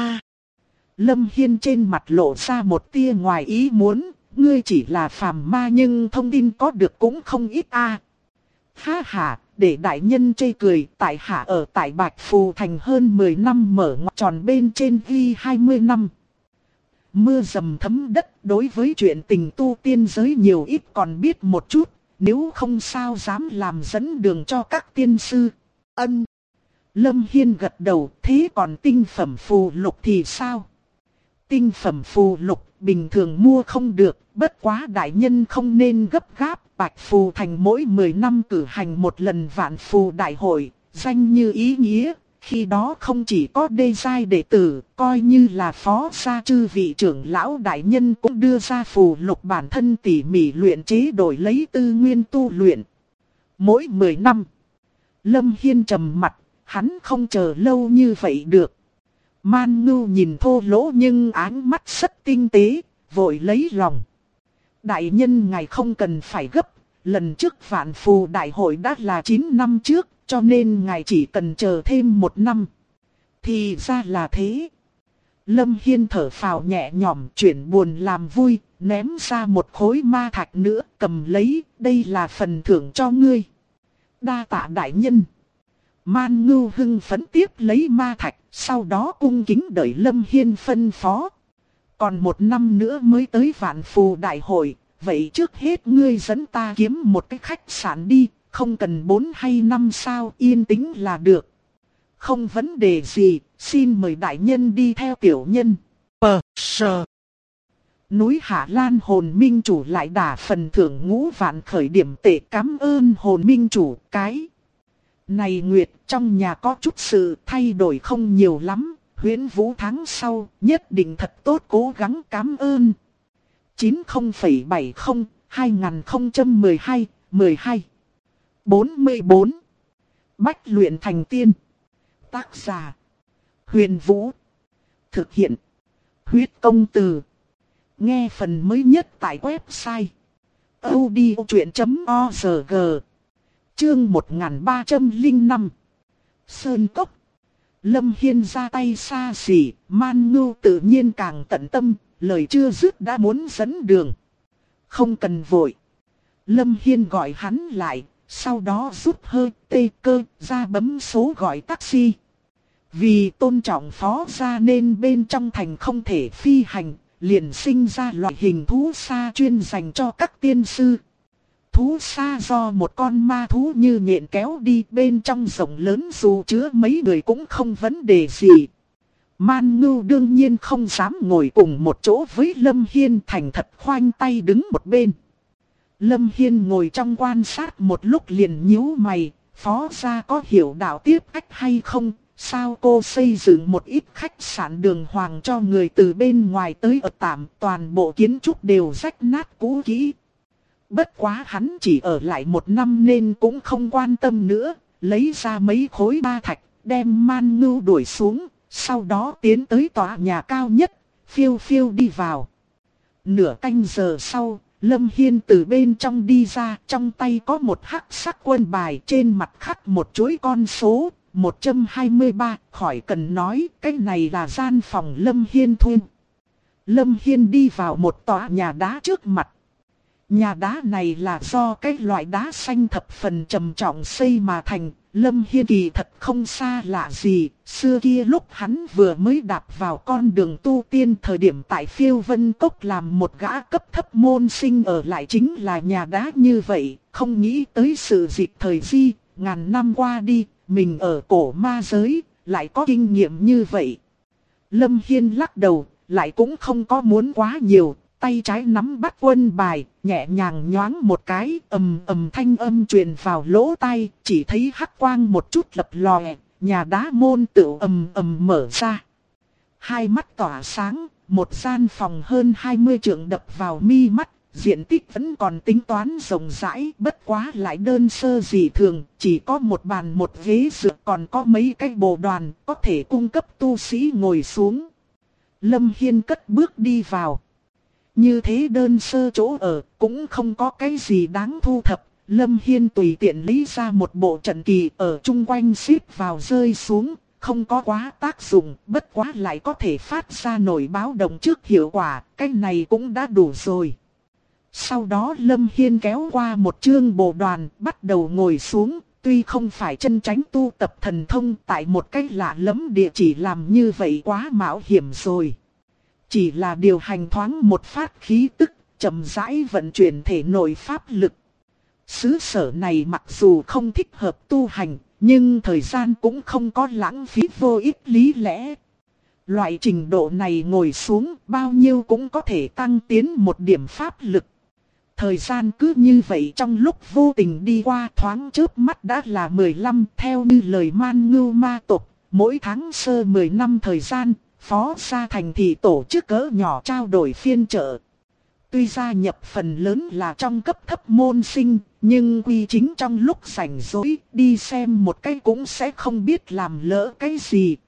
Lâm Hiên trên mặt lộ ra một tia ngoài ý muốn, ngươi chỉ là phàm ma nhưng thông tin có được cũng không ít Ha ha, để đại nhân chê cười, tại hạ ở tại Bạch Phù Thành hơn 10 năm mở ngoặc tròn bên trên ghi 20 năm. Mưa dầm thấm đất, đối với chuyện tình tu tiên giới nhiều ít còn biết một chút, nếu không sao dám làm dẫn đường cho các tiên sư. Ân. Lâm Hiên gật đầu, thế còn tinh phẩm phù lục thì sao? Tinh phẩm phù lục bình thường mua không được, bất quá đại nhân không nên gấp gáp. Bạch Phù Thành mỗi 10 năm cử hành một lần vạn phù đại hội, danh như ý nghĩa. Khi đó không chỉ có đê giai đệ tử, coi như là phó gia chư vị trưởng lão đại nhân cũng đưa ra phù lục bản thân tỉ mỉ luyện chế đổi lấy tư nguyên tu luyện. Mỗi 10 năm, Lâm Hiên trầm mặt, hắn không chờ lâu như vậy được. Man Ngưu nhìn thô lỗ nhưng áng mắt rất tinh tế, vội lấy lòng. Đại nhân ngài không cần phải gấp, lần trước vạn phù đại hội đã là 9 năm trước, cho nên ngài chỉ cần chờ thêm 1 năm. Thì ra là thế. Lâm Hiên thở phào nhẹ nhõm, chuyển buồn làm vui, ném ra một khối ma thạch nữa, cầm lấy, đây là phần thưởng cho ngươi. Đa tạ đại nhân. Man Ngưu hưng phấn tiếp lấy ma thạch, sau đó cung kính đợi Lâm Hiên phân phó. Còn 1 năm nữa mới tới vạn phù đại hội, vậy trước hết ngươi dẫn ta kiếm một cái khách sạn đi, không cần 4 hay 5 sao, yên tĩnh là được. Không vấn đề gì, xin mời đại nhân đi theo tiểu nhân. Núi Hạ Lan hồn minh chủ lại đả phần thưởng 5 vạn khởi điểm tệ, cảm ơn hồn minh chủ. Cái này Nguyệt, trong nhà có chút sự thay đổi không nhiều lắm. Huyễn Vũ tháng sau, nhất định thật tốt cố gắng, cảm ơn. 90,70 2012 12 44 Bách luyện thành tiên. Tác giả Huyền Vũ. Thực hiện Huyết Công Từ. Nghe phần mới nhất tại website audiochuyện.org. Chương 1305. Sơn Cốc. Lâm Hiên ra tay xa xỉ, Man Ngưu tự nhiên càng tận tâm, lời chưa dứt đã muốn dẫn đường. Không cần vội. Lâm Hiên gọi hắn lại, sau đó rút hơi tê cơ ra bấm số gọi taxi. Vì tôn trọng phó gia nên bên trong thành không thể phi hành, liền sinh ra loại hình thú sa chuyên dành cho các tiên sư. Thú sa do một con ma thú như nhện kéo đi, bên trong rộng lớn dù chứa mấy người cũng không vấn đề gì. Man Ngưu đương nhiên không dám ngồi cùng một chỗ với Lâm Hiên, thành thật khoanh tay đứng một bên. Lâm Hiên ngồi trong quan sát một lúc liền nhíu mày, phó gia có hiểu đạo tiếp cách hay không? Sao cô xây dựng một ít khách sạn đường hoàng cho người từ bên ngoài tới ở tạm, toàn bộ kiến trúc đều rách nát cũ kỹ. Bất quá hắn chỉ ở lại 1 năm nên cũng không quan tâm nữa, lấy ra mấy khối ba thạch, đem Man Ngưu đuổi xuống, sau đó tiến tới tòa nhà cao nhất, phiêu phiêu đi vào. Nửa canh giờ sau, Lâm Hiên từ bên trong đi ra, trong tay có một hắc sắc quân bài, trên mặt khắc một chuỗi con số 123, khỏi cần nói, cái này là gian phòng Lâm Hiên thuê. Lâm Hiên đi vào một tòa nhà đá trước mặt. Nhà đá này là do cái loại đá xanh thập phần trầm trọng xây mà thành. Lâm Hiên kỳ thật không xa lạ gì, xưa kia lúc hắn vừa mới đạp vào con đường tu tiên, thời điểm tại Phiêu Vân Cốc làm một gã cấp thấp môn sinh ở lại chính là nhà đá như vậy, không nghĩ tới sự dịch thời di, ngàn năm qua đi, mình ở cổ ma giới, lại có kinh nghiệm như vậy. Lâm Hiên lắc đầu, lại cũng không có muốn quá nhiều. Tay trái nắm bắt quân bài, nhẹ nhàng nhoáng một cái, ầm ầm thanh âm truyền vào lỗ tai, chỉ thấy hắc quang một chút lập lòe, nhà đá môn tựu ầm ầm mở ra. Hai mắt tỏa sáng, một gian phòng hơn 20 trượng đập vào mi mắt, diện tích vẫn còn tính toán rộng rãi, bất quá lại đơn sơ dị thường, chỉ có một bàn một ghế dựa, còn có mấy cái bồ đoàn, có thể cung cấp tu sĩ ngồi xuống. Lâm Hiên cất bước đi vào. Như thế đơn sơ chỗ ở, cũng không có cái gì đáng thu thập. Lâm Hiên tùy tiện lấy ra một bộ trận kỳ ở chung quanh xếp vào rơi xuống, không có quá tác dụng, bất quá lại có thể phát ra nổi báo động trước hiệu quả, cái này cũng đã đủ rồi. Sau đó Lâm Hiên kéo qua một chương bồ đoàn, bắt đầu ngồi xuống, tuy không phải chân chánh tu tập thần thông, tại một cái lạ lẫm địa chỉ làm như vậy quá mạo hiểm rồi. Chỉ là điều hành thoáng một phát khí tức, chậm rãi vận chuyển thể nội pháp lực. Xứ sở này mặc dù không thích hợp tu hành, nhưng thời gian cũng không có lãng phí vô ích lý lẽ. Loại trình độ này ngồi xuống bao nhiêu cũng có thể tăng tiến một điểm pháp lực. Thời gian cứ như vậy trong lúc vô tình đi qua, thoáng chớp mắt đã là 15, theo như lời Man Ngưu ma tộc, mỗi tháng sơ 10 năm thời gian. Phó gia thành thị tổ chức cỡ nhỏ trao đổi phiên chợ. Tuy gia nhập phần lớn là trong cấp thấp môn sinh, nhưng quy chính trong lúc rảnh rỗi đi xem một cái cũng sẽ không biết làm lỡ cái gì.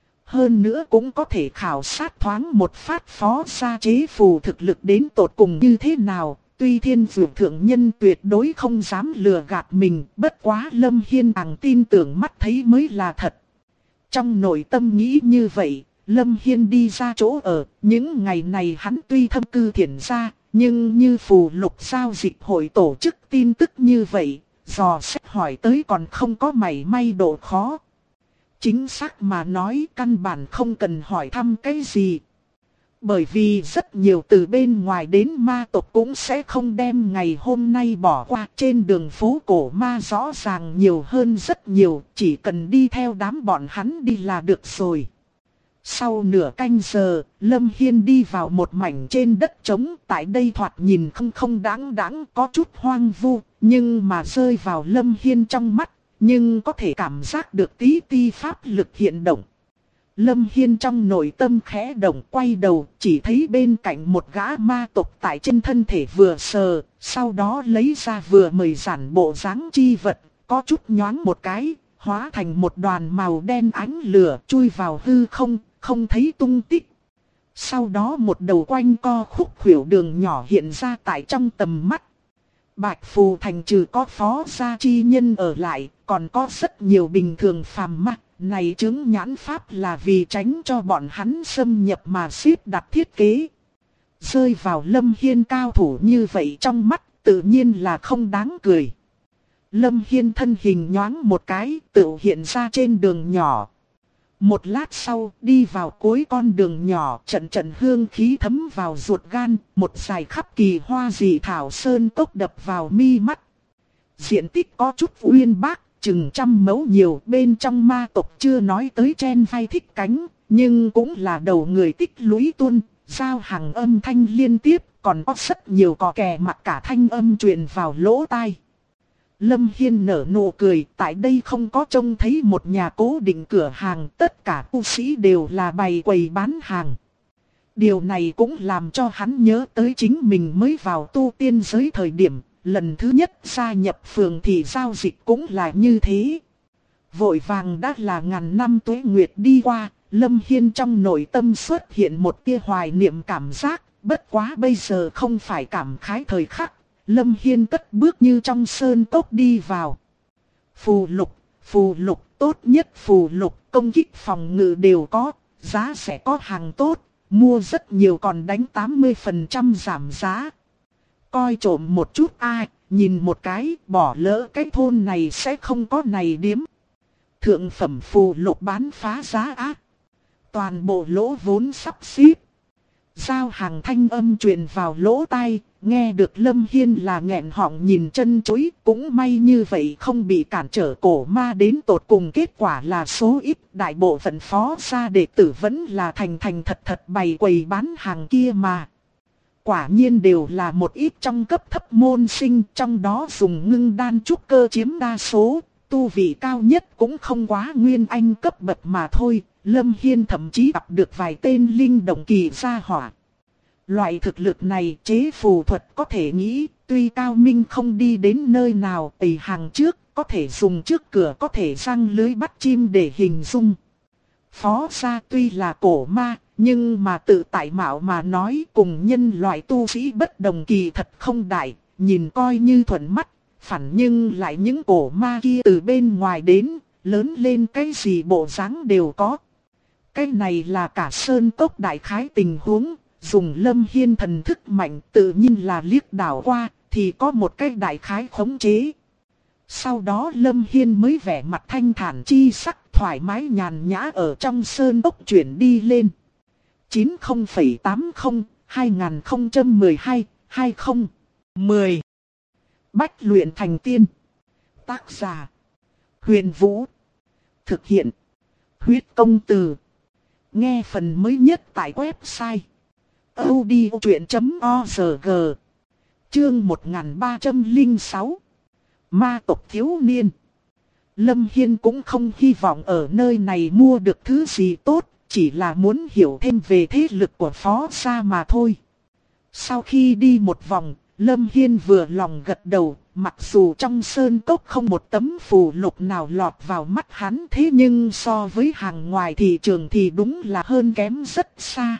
Hơn nữa cũng có thể khảo sát thoáng một phát phó gia chế phù thực lực đến tột cùng như thế nào. Tuy thiên dược thượng nhân tuyệt đối không dám lừa gạt mình, bất quá Lâm Hiên càng tin tưởng mắt thấy mới là thật. Trong nội tâm nghĩ như vậy, Lâm Hiên đi ra chỗ ở, những ngày này hắn tuy thâm cư thiền gia, nhưng như phù lục giao dịch hội tổ chức tin tức như vậy, dò xét hỏi tới còn không có mảy may độ khó. Chính xác mà nói căn bản không cần hỏi thăm cái gì. Bởi vì rất nhiều từ bên ngoài đến ma tộc cũng sẽ không đem ngày hôm nay bỏ qua, trên đường phố cổ ma rõ ràng nhiều hơn rất nhiều, chỉ cần đi theo đám bọn hắn đi là được rồi. Sau nửa canh giờ, Lâm Hiên đi vào một mảnh trên đất trống, tại đây thoạt nhìn không đáng có chút hoang vu, nhưng mà rơi vào Lâm Hiên trong mắt, nhưng có thể cảm giác được tí ti pháp lực hiện động. Lâm Hiên trong nội tâm khẽ động, quay đầu, chỉ thấy bên cạnh một gã ma tộc tại trên thân thể vừa sờ, sau đó lấy ra vừa mời giản bộ dáng chi vật, có chút nhoáng một cái, hóa thành một đoàn màu đen ánh lửa chui vào hư không, không thấy tung tích. Sau đó một đầu quanh co khúc khuỷu đường nhỏ hiện ra tại trong tầm mắt. Bạch Phù Thành trừ có phó gia chi nhân ở lại, còn có rất nhiều bình thường phàm ma. Này chứng nhãn pháp là vì tránh cho bọn hắn xâm nhập mà xếp đặt thiết kế. Rơi vào Lâm Hiên cao thủ như vậy trong mắt tự nhiên là không đáng cười. Lâm Hiên thân hình nhoáng một cái tự hiện ra trên đường nhỏ. Một lát sau, đi vào cuối con đường nhỏ, trận trận hương khí thấm vào ruột gan, một dải khắp kỳ hoa dị thảo sơn cốc đập vào mi mắt. Diện tích có chút uyên bác, chừng 100 mẫu nhiều, bên trong ma tộc chưa nói tới chen vai thích cánh, nhưng cũng là đầu người tích lũy tuôn, giao hàng âm thanh liên tiếp, còn có rất nhiều cò kè mặc cả thanh âm truyền vào lỗ tai. Lâm Hiên nở nụ cười, tại đây không có trông thấy một nhà cố định cửa hàng, tất cả tu sĩ đều là bày quầy bán hàng. Điều này cũng làm cho hắn nhớ tới chính mình mới vào tu tiên giới thời điểm, lần thứ nhất gia nhập phường thì giao dịch cũng là như thế. Vội vàng đã là ngàn năm tuế nguyệt đi qua, Lâm Hiên trong nội tâm xuất hiện một tia hoài niệm cảm giác, bất quá bây giờ không phải cảm khái thời khắc. Lâm Hiên cất bước như trong sơn cốc đi vào. Phù lục, tốt nhất phù lục, công kích phòng ngự đều có, giá sẽ có hàng tốt, mua rất nhiều còn đánh 80% giảm giá. Coi trộm một chút ai, nhìn một cái, bỏ lỡ cái thôn này sẽ không có này điếm. Thượng phẩm phù lục bán phá giá ác. Toàn bộ lỗ vốn sắp xếp. Giao hàng thanh âm truyền vào lỗ tai, nghe được Lâm Hiên là nghẹn họng nhìn chân chối, cũng may như vậy không bị cản trở cổ ma đến tột cùng, kết quả là số ít, đại bộ phận phó gia đệ tử vẫn là thành thật bày quầy bán hàng kia mà. Quả nhiên đều là một ít trong cấp thấp môn sinh, trong đó dùng ngưng đan trúc cơ chiếm đa số, tu vị cao nhất cũng không quá nguyên anh cấp bậc mà thôi. Lâm Hiên thậm chí gặp được vài tên linh động kỳ gia hỏa. Loại thực lực này chế phù thuật có thể nghĩ, tuy cao minh không đi đến nơi nào, tùy hàng trước, có thể dùng trước cửa, có thể răng lưới bắt chim để hình dung. Phó gia tuy là cổ ma, nhưng mà tự tại mạo mà nói cùng nhân loại tu sĩ bất đồng kỳ thật không đại, nhìn coi như thuận mắt, phản nhưng lại những cổ ma kia từ bên ngoài đến, lớn lên cái gì bộ dáng đều có. Cái này là cả sơn cốc đại khái tình huống, dùng Lâm Hiên thần thức mạnh tự nhiên là liếc đảo qua, thì có một cái đại khái khống chế. Sau đó Lâm Hiên mới vẻ mặt thanh thản chi sắc, thoải mái nhàn nhã ở trong sơn cốc chuyển đi lên. 90.80 2012 2010 Bách luyện thành tiên. Tác giả Huyền Vũ. Thực hiện Huyết Công Từ. Nghe phần mới nhất tại website audiochuyện.org. Chương 1306. Ma tộc thiếu niên. Lâm Hiên cũng không hy vọng ở nơi này mua được thứ gì tốt, chỉ là muốn hiểu thêm về thế lực của phó gia mà thôi. Sau khi đi một vòng, Lâm Hiên vừa lòng gật đầu, mặc dù trong sơn cốc không một tấm phù lục nào lọt vào mắt hắn, thế nhưng so với hàng ngoài thị trường thì đúng là hơn kém rất xa.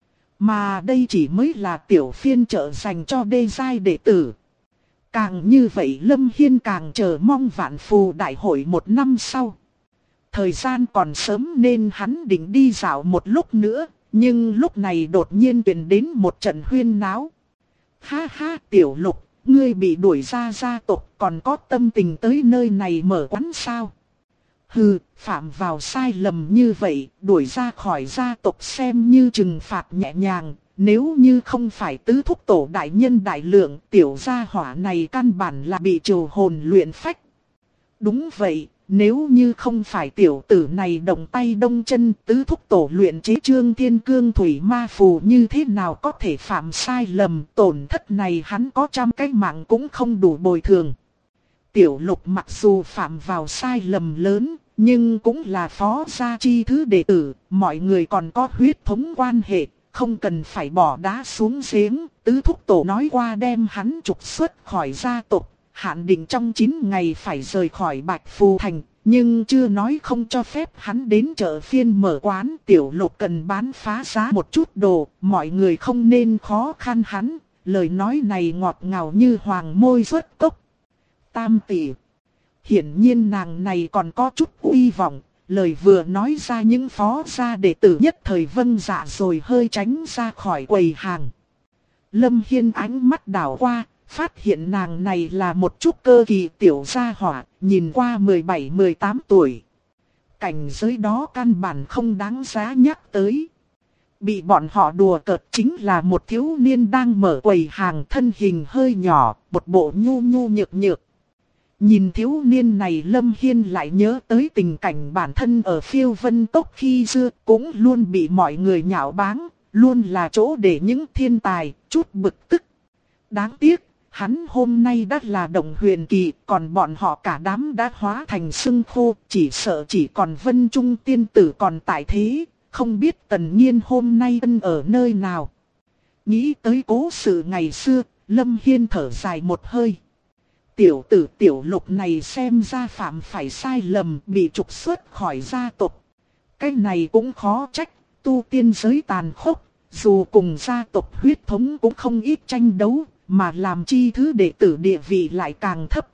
Mà đây chỉ mới là tiểu phiên chợ dành cho đê giai đệ tử. Càng như vậy Lâm Hiên càng chờ mong vạn phù đại hội một năm sau. Thời gian còn sớm nên hắn định đi dạo một lúc nữa, nhưng lúc này đột nhiên truyền đến một trận huyên náo. Ha ha, Tiểu Lục, ngươi bị đuổi ra gia tộc còn có tâm tình tới nơi này mở quán sao? Hừ, phạm vào sai lầm như vậy, đuổi ra khỏi gia tộc xem như trừng phạt nhẹ nhàng. Nếu như không phải tứ thúc tổ đại nhân đại lượng, tiểu gia hỏa này căn bản là bị trừ hồn luyện phách. Đúng vậy, nếu như không phải tiểu tử này động tay động chân, tứ thúc tổ luyện chế Trương Thiên Cương Thủy Ma Phù như thế nào có thể phạm sai lầm, tổn thất này hắn có 100 cái mạng cũng không đủ bồi thường. Tiểu Lục mặc dù phạm vào sai lầm lớn, nhưng cũng là phó gia chi thứ đệ tử, mọi người còn có huyết thống quan hệ, không cần phải bỏ đá xuống giếng. Tứ thúc tổ nói qua đem hắn trục xuất khỏi gia tộc, hạn định trong 9 ngày phải rời khỏi Bạch Phù Thành, nhưng chưa nói không cho phép hắn đến chợ phiên mở quán. Tiểu Lục cần bán phá giá một chút đồ, mọi người không nên khó khăn hắn. Lời nói này ngọt ngào như hoàng môi xuất cốc. Tam tỷ. Hiển nhiên nàng này còn có chút uy vọng, lời vừa nói ra những phó gia đệ tử nhất thời vâng dạ rồi hơi tránh ra khỏi quầy hàng. Lâm Hiên ánh mắt đảo qua, phát hiện nàng này là một chút cơ kỳ tiểu gia hỏa, nhìn qua 17-18 tuổi. cảnh giới đó căn bản không đáng giá nhắc tới. Bị bọn họ đùa cợt chính là một thiếu niên đang mở quầy hàng, thân hình hơi nhỏ, một bộ nhu nhu nhược nhược. Nhìn thiếu niên này, Lâm Hiên lại nhớ tới tình cảnh bản thân ở Phiêu Vân Cốc khi xưa, cũng luôn bị mọi người nhạo báng, luôn là chỗ để những thiên tài, chút bực tức. Đáng tiếc, hắn hôm nay đã là Động Huyền Kỳ, còn bọn họ cả đám đã hóa thành sưng khô, chỉ sợ chỉ còn Vân Trung tiên tử còn tại thế, không biết Tần Nhiên hôm nay ân ở nơi nào. Nghĩ tới cố sự ngày xưa, Lâm Hiên thở dài một hơi. Tiểu tử Tiểu Lục này xem ra phạm phải sai lầm, bị trục xuất khỏi gia tộc. Cái này cũng khó trách, tu tiên giới tàn khốc, dù cùng gia tộc huyết thống cũng không ít tranh đấu, mà làm chi thứ đệ tử địa vị lại càng thấp.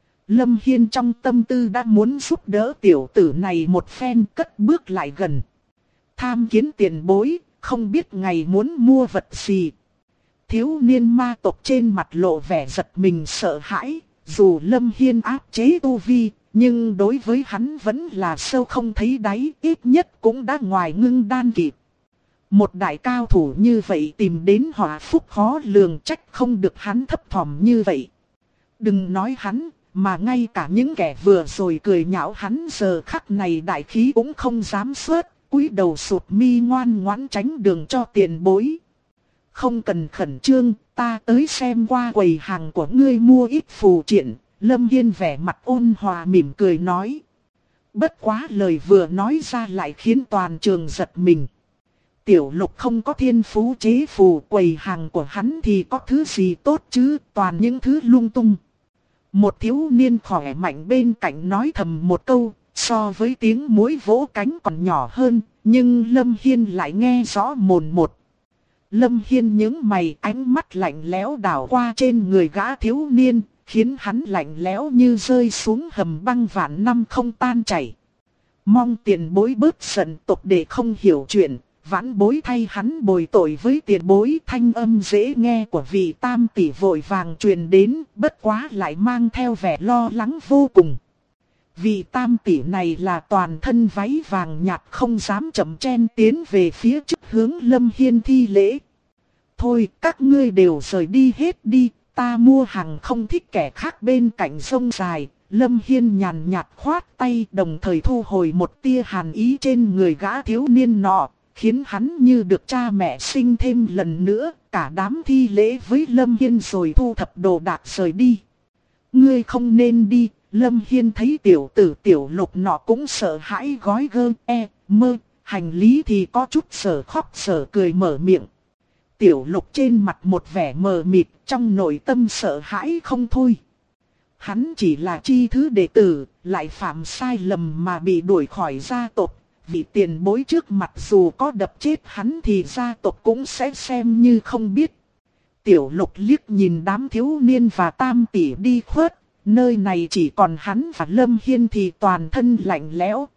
Lâm Hiên trong tâm tư đã muốn giúp đỡ tiểu tử này một phen, cất bước lại gần. Tham kiến tiền bối, không biết ngài muốn mua vật gì. Thiếu niên ma tộc trên mặt lộ vẻ giật mình sợ hãi, dù Lâm Hiên áp chế tu vi, nhưng đối với hắn vẫn là sâu không thấy đáy, ít nhất cũng đã ngoài ngưng đan kịp. Một đại cao thủ như vậy tìm đến họa phúc khó lường, trách không được hắn thấp thỏm như vậy. Đừng nói hắn, mà ngay cả những kẻ vừa rồi cười nhạo hắn giờ khắc này đại khí cũng không dám xuất, cúi đầu sụp mi ngoan ngoãn tránh đường cho tiền bối. Không cần khẩn trương, ta tới xem qua quầy hàng của ngươi mua ít phù triện. Lâm Hiên vẻ mặt ôn hòa mỉm cười nói. Bất quá lời vừa nói ra lại khiến toàn trường giật mình. Tiểu Lục không có thiên phú chế phù, quầy hàng của hắn thì có thứ gì tốt chứ, toàn những thứ lung tung. Một thiếu niên khỏe mạnh bên cạnh nói thầm một câu, so với tiếng muỗi vỗ cánh còn nhỏ hơn, nhưng Lâm Hiên lại nghe rõ mồn một. Lâm Hiên nhướng mày, ánh mắt lạnh lẽo đảo qua trên người gã thiếu niên, khiến hắn lạnh lẽo như rơi xuống hầm băng vạn năm không tan chảy. Mong tiền bối bớt giận, tộc để không hiểu chuyện, vãn bối thay hắn bồi tội với tiền bối. Thanh âm dễ nghe của vị tam tỷ vội vàng truyền đến, bất quá lại mang theo vẻ lo lắng vô cùng. Vị tam tỷ này là toàn thân váy vàng nhạt, không dám chậm chen tiến về phía trước hướng Lâm Hiên thi lễ. Thôi các ngươi đều rời đi hết đi, ta mua hàng không thích kẻ khác bên cạnh sông dài. Lâm Hiên nhàn nhạt khoát tay, đồng thời thu hồi một tia hàn ý trên người gã thiếu niên nọ, khiến hắn như được cha mẹ sinh thêm lần nữa. Cả đám thi lễ với Lâm Hiên rồi thu thập đồ đạc rời đi. Ngươi không nên đi. Lâm Hiên thấy tiểu tử Tiểu Lục nọ cũng sợ hãi, gói gơ mơ, hành lý thì có chút sở khóc sở cười mở miệng. Tiểu Lục trên mặt một vẻ mờ mịt, trong nội tâm sợ hãi không thôi. Hắn chỉ là chi thứ đệ tử, lại phạm sai lầm mà bị đuổi khỏi gia tộc. Vị tiền bối trước mặt dù có đập chết hắn thì gia tộc cũng sẽ xem như không biết. Tiểu Lục liếc nhìn đám thiếu niên và tam tỷ đi khuất. Nơi này chỉ còn hắn và Lâm Hiên thì toàn thân lạnh lẽo.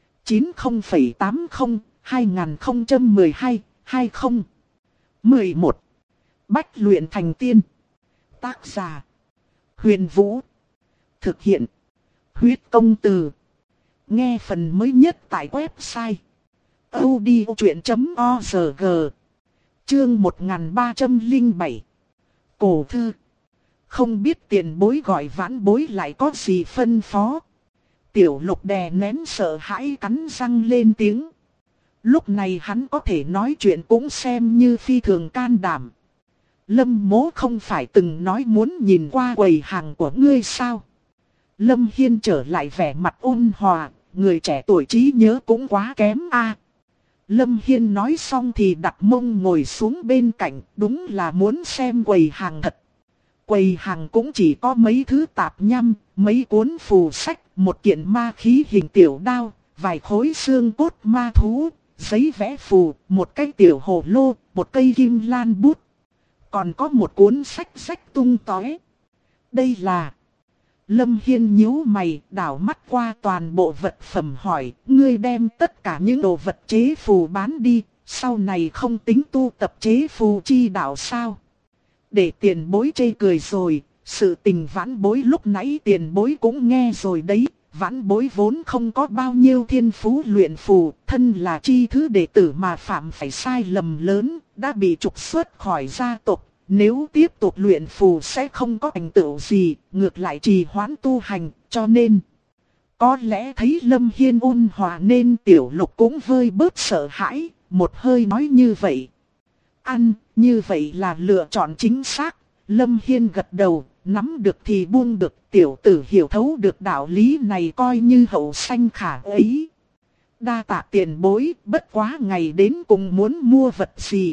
90.80-2012-20 11. Bách luyện thành tiên. Tác giả Huyền Vũ. Thực hiện Huyết Công Từ. Nghe phần mới nhất tại website audiochuyện.org. Chương 1307. Cổ thư. Không biết tiền bối gọi vãn bối lại có gì phân phó. Tiểu Lục đè nén sợ hãi cắn răng lên tiếng. Lúc này hắn có thể nói chuyện cũng xem như phi thường can đảm. Lâm Mỗ không phải từng nói muốn nhìn qua quầy hàng của ngươi sao? Lâm Hiên trở lại vẻ mặt ôn hòa, người trẻ tuổi trí nhớ cũng quá kém a. Lâm Hiên nói xong thì đặt mông ngồi xuống bên cạnh, đúng là muốn xem quầy hàng thật. Quầy hàng cũng chỉ có mấy thứ tạp nhăm, mấy cuốn phù sách, một kiện ma khí hình tiểu đao, vài khối xương cốt ma thú, giấy vẽ phù, một cái tiểu hồ lô, một cây kim lan bút. Còn có một cuốn sách rách tung tóe. Đây là... Lâm Hiên nhíu mày, đảo mắt qua toàn bộ vật phẩm hỏi, ngươi đem tất cả những đồ vật chế phù bán đi, sau này không tính tu tập chế phù chi đạo sao? Để tiền bối chê cười rồi, sự tình vãn bối lúc nãy tiền bối cũng nghe rồi đấy, Vãn bối vốn không có bao nhiêu thiên phú luyện phù, thân là chi thứ đệ tử mà phạm phải sai lầm lớn, đã bị trục xuất khỏi gia tộc. Nếu tiếp tục luyện phù sẽ không có thành tựu gì, ngược lại trì hoãn tu hành, cho nên có lẽ thấy Lâm Hiên ôn hòa nên Tiểu Lục cũng vơi bớt sợ hãi, một hơi nói như vậy. Như vậy là lựa chọn chính xác. Lâm Hiên gật đầu, nắm được thì buông được, tiểu tử hiểu thấu được đạo lý này coi như hậu sanh khả ấy. Đa tạ tiền bối, bất quá ngày đến cùng muốn mua vật gì.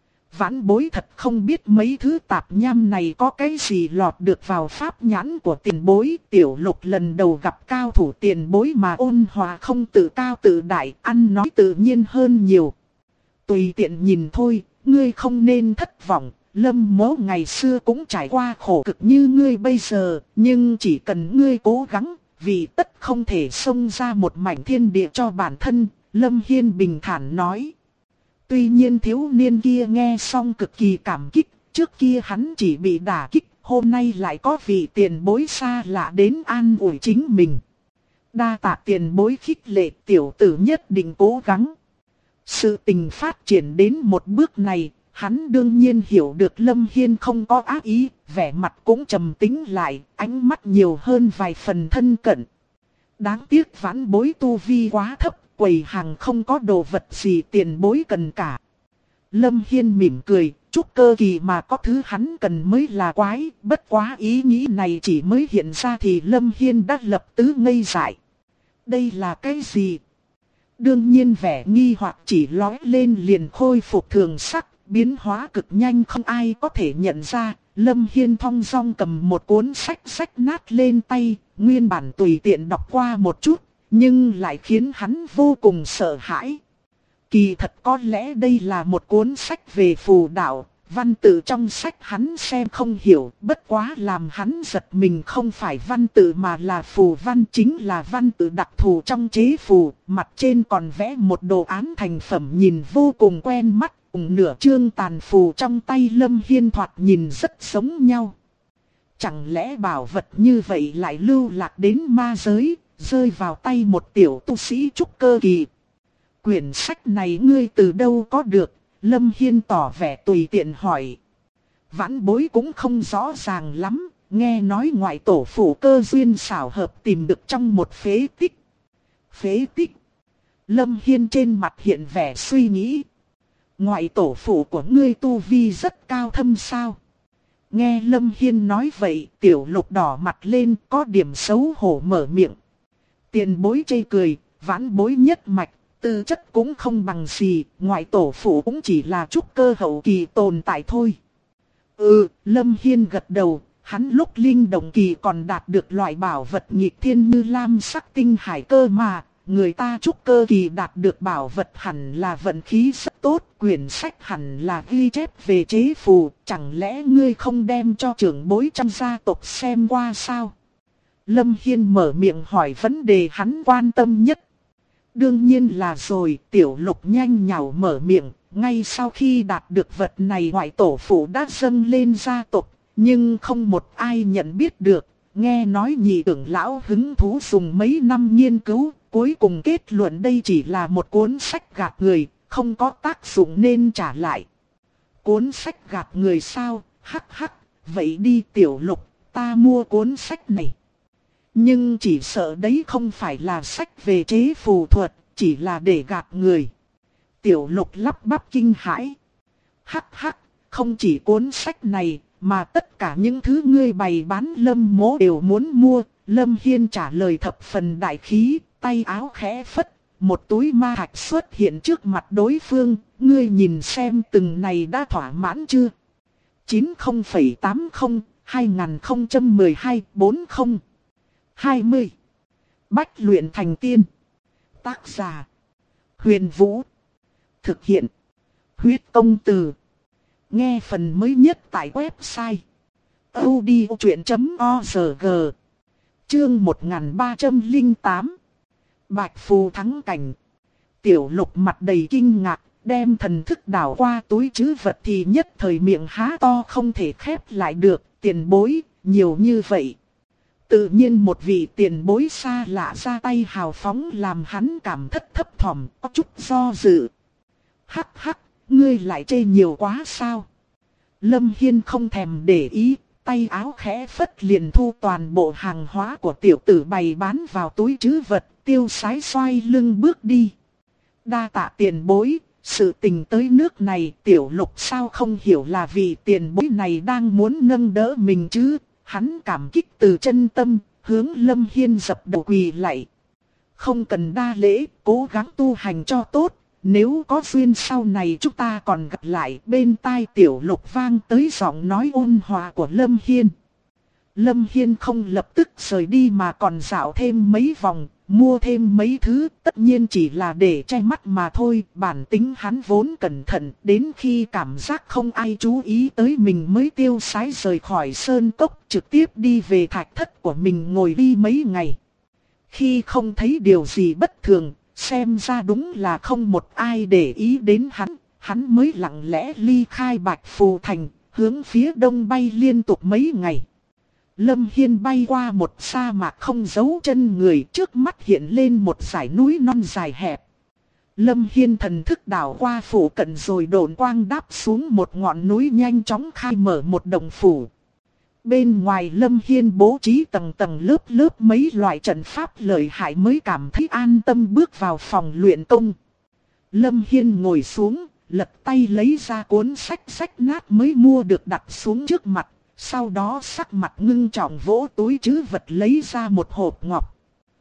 Vãn bối thật không biết mấy thứ tạp nham này có cái gì lọt được vào pháp nhãn của tiền bối. Tiểu Lục lần đầu gặp cao thủ tiền bối mà ôn hòa không tự cao tự đại, ăn nói tự nhiên hơn nhiều. Tùy tiện nhìn thôi, ngươi không nên thất vọng. Lâm mỗ ngày xưa cũng trải qua khổ cực như ngươi bây giờ, nhưng chỉ cần ngươi cố gắng, vì tất không thể xông ra một mảnh thiên địa cho bản thân. Lâm Hiên bình thản nói. Tuy nhiên thiếu niên kia nghe xong cực kỳ cảm kích, trước kia hắn chỉ bị đả kích, hôm nay lại có vị tiền bối xa lạ đến an ủi chính mình. Đa tạ tiền bối khích lệ, tiểu tử nhất định cố gắng. Sự tình phát triển đến một bước này, hắn đương nhiên hiểu được Lâm Hiên không có ác ý, vẻ mặt cũng trầm tĩnh lại, ánh mắt nhiều hơn vài phần thân cận. Đáng tiếc vãn bối tu vi quá thấp, quầy hàng không có đồ vật gì tiền bối cần cả. Lâm Hiên mỉm cười, trúc cơ kỳ mà có thứ hắn cần mới là quái, bất quá ý nghĩ này chỉ mới hiện ra thì Lâm Hiên đã lập tức ngây dại. Đây là cái gì? Đương nhiên vẻ nghi hoặc chỉ lóe lên liền khôi phục thường sắc, biến hóa cực nhanh không ai có thể nhận ra. Lâm Hiên thong dong cầm một cuốn sách rách nát lên tay, nguyên bản tùy tiện đọc qua một chút, nhưng lại khiến hắn vô cùng sợ hãi. Kỳ thật có lẽ đây là một cuốn sách về phù đạo, văn tự trong sách hắn xem không hiểu, bất quá làm hắn giật mình không phải văn tự mà là phù văn, chính là văn tự đặc thù trong chế phù, mặt trên còn vẽ một đồ án thành phẩm nhìn vô cùng quen mắt, cùng nửa chương tàn phù trong tay Lâm Hiên thoạt nhìn rất giống nhau. Chẳng lẽ bảo vật như vậy lại lưu lạc đến ma giới, rơi vào tay một tiểu tu sĩ trúc cơ kỳ? Quyển sách này ngươi từ đâu có được? Lâm Hiên tỏ vẻ tùy tiện hỏi. Vãn bối cũng không rõ ràng lắm, nghe nói ngoại tổ phủ cơ duyên xảo hợp tìm được trong một phế tích. Phế tích? Lâm Hiên trên mặt hiện vẻ suy nghĩ. Ngoại tổ phủ của ngươi tu vi rất cao thâm sao? Nghe Lâm Hiên nói vậy, Tiểu Lục đỏ mặt lên, có điểm xấu hổ mở miệng. Tiền bối chê cười, vãn bối nhất mạch, tư chất cũng không bằng gì, ngoại tổ phủ cũng chỉ là trúc cơ hậu kỳ tồn tại thôi. Lâm Hiên gật đầu, hắn lúc linh động kỳ còn đạt được loại bảo vật nghịch thiên như lam sắc tinh hải cơ mà, người ta trúc cơ kỳ đạt được bảo vật hẳn là vận khí rất tốt, quyển sách hẳn là ghi chép về chế phù, chẳng lẽ ngươi không đem cho trưởng bối trong gia tộc xem qua sao? Lâm Hiên mở miệng hỏi vấn đề hắn quan tâm nhất. Đương nhiên là rồi, Tiểu Lục nhanh nhảu mở miệng, ngay sau khi đạt được vật này ngoại tổ phụ đã dâng lên gia tộc, nhưng không một ai nhận biết được, nghe nói nhị trưởng lão hứng thú dùng mấy năm nghiên cứu, cuối cùng kết luận đây chỉ là một cuốn sách gạt người, không có tác dụng nên trả lại. Cuốn sách gạt người sao? Hắc hắc, vậy đi Tiểu Lục, ta mua cuốn sách này. Nhưng chỉ sợ đấy không phải là sách về chế phù thuật, chỉ là để gạt người. Tiểu Lục lắp bắp kinh hãi. Hắc hắc, không chỉ cuốn sách này, mà tất cả những thứ ngươi bày bán Lâm mỗ đều muốn mua. Lâm Hiên trả lời thập phần đại khí, tay áo khẽ phất, một túi ma thạch xuất hiện trước mặt đối phương. Ngươi nhìn xem từng này đã thỏa mãn chưa? 90,80 2012 40 20. Bách luyện thành tiên. Tác giả: Huyền Vũ. Thực hiện: Huyết Công Từ. Nghe phần mới nhất tại website audiochuyện.org. Chương 1308. Bạch phù thắng cảnh. Tiểu Lục mặt đầy kinh ngạc, đem thần thức đảo qua túi trữ vật thì nhất thời miệng há to không thể khép lại được. Tiền bối, nhiều như vậy. Tự nhiên một vị tiền bối xa lạ ra tay hào phóng làm hắn cảm thấp thỏm, có chút do dự. Hắc hắc, ngươi lại chê nhiều quá sao? Lâm Hiên không thèm để ý, tay áo khẽ phất liền thu toàn bộ hàng hóa của tiểu tử bày bán vào túi trữ vật, tiêu sái xoay lưng bước đi. Đa tạ tiền bối, sự tình tới nước này tiểu lục sao không hiểu là vì tiền bối này đang muốn nâng đỡ mình chứ. Hắn cảm kích từ chân tâm, hướng Lâm Hiên dập đầu quỳ lạy. Không cần đa lễ, cố gắng tu hành cho tốt. Nếu có duyên sau này chúng ta còn gặp lại. Bên tai tiểu lục vang tới giọng nói ôn hòa của Lâm Hiên. Lâm Hiên không lập tức rời đi mà còn dạo thêm mấy vòng, mua thêm mấy thứ, tất nhiên chỉ là để che mắt mà thôi. Bản tính hắn vốn cẩn thận, đến khi cảm giác không ai chú ý tới mình mới tiêu sái rời khỏi sơn cốc, trực tiếp đi về thạch thất của mình ngồi đi mấy ngày. Khi không thấy điều gì bất thường, xem ra đúng là không một ai để ý đến hắn mới lặng lẽ ly khai Bạch Phù Thành, hướng phía đông bay liên tục mấy ngày. Lâm Hiên bay qua một sa mạc không dấu chân người, trước mắt hiện lên một dải núi non dài hẹp. Lâm Hiên thần thức đảo qua phủ cận rồi độn quang đáp xuống một ngọn núi, nhanh chóng khai mở một động phủ. Bên ngoài Lâm Hiên bố trí tầng tầng lớp lớp mấy loại trận pháp lợi hại mới cảm thấy an tâm bước vào phòng luyện công. Lâm Hiên ngồi xuống, lật tay lấy ra cuốn sách nát mới mua được đặt xuống trước mặt. Sau đó sắc mặt ngưng trọng vỗ túi trữ vật lấy ra một hộp ngọc.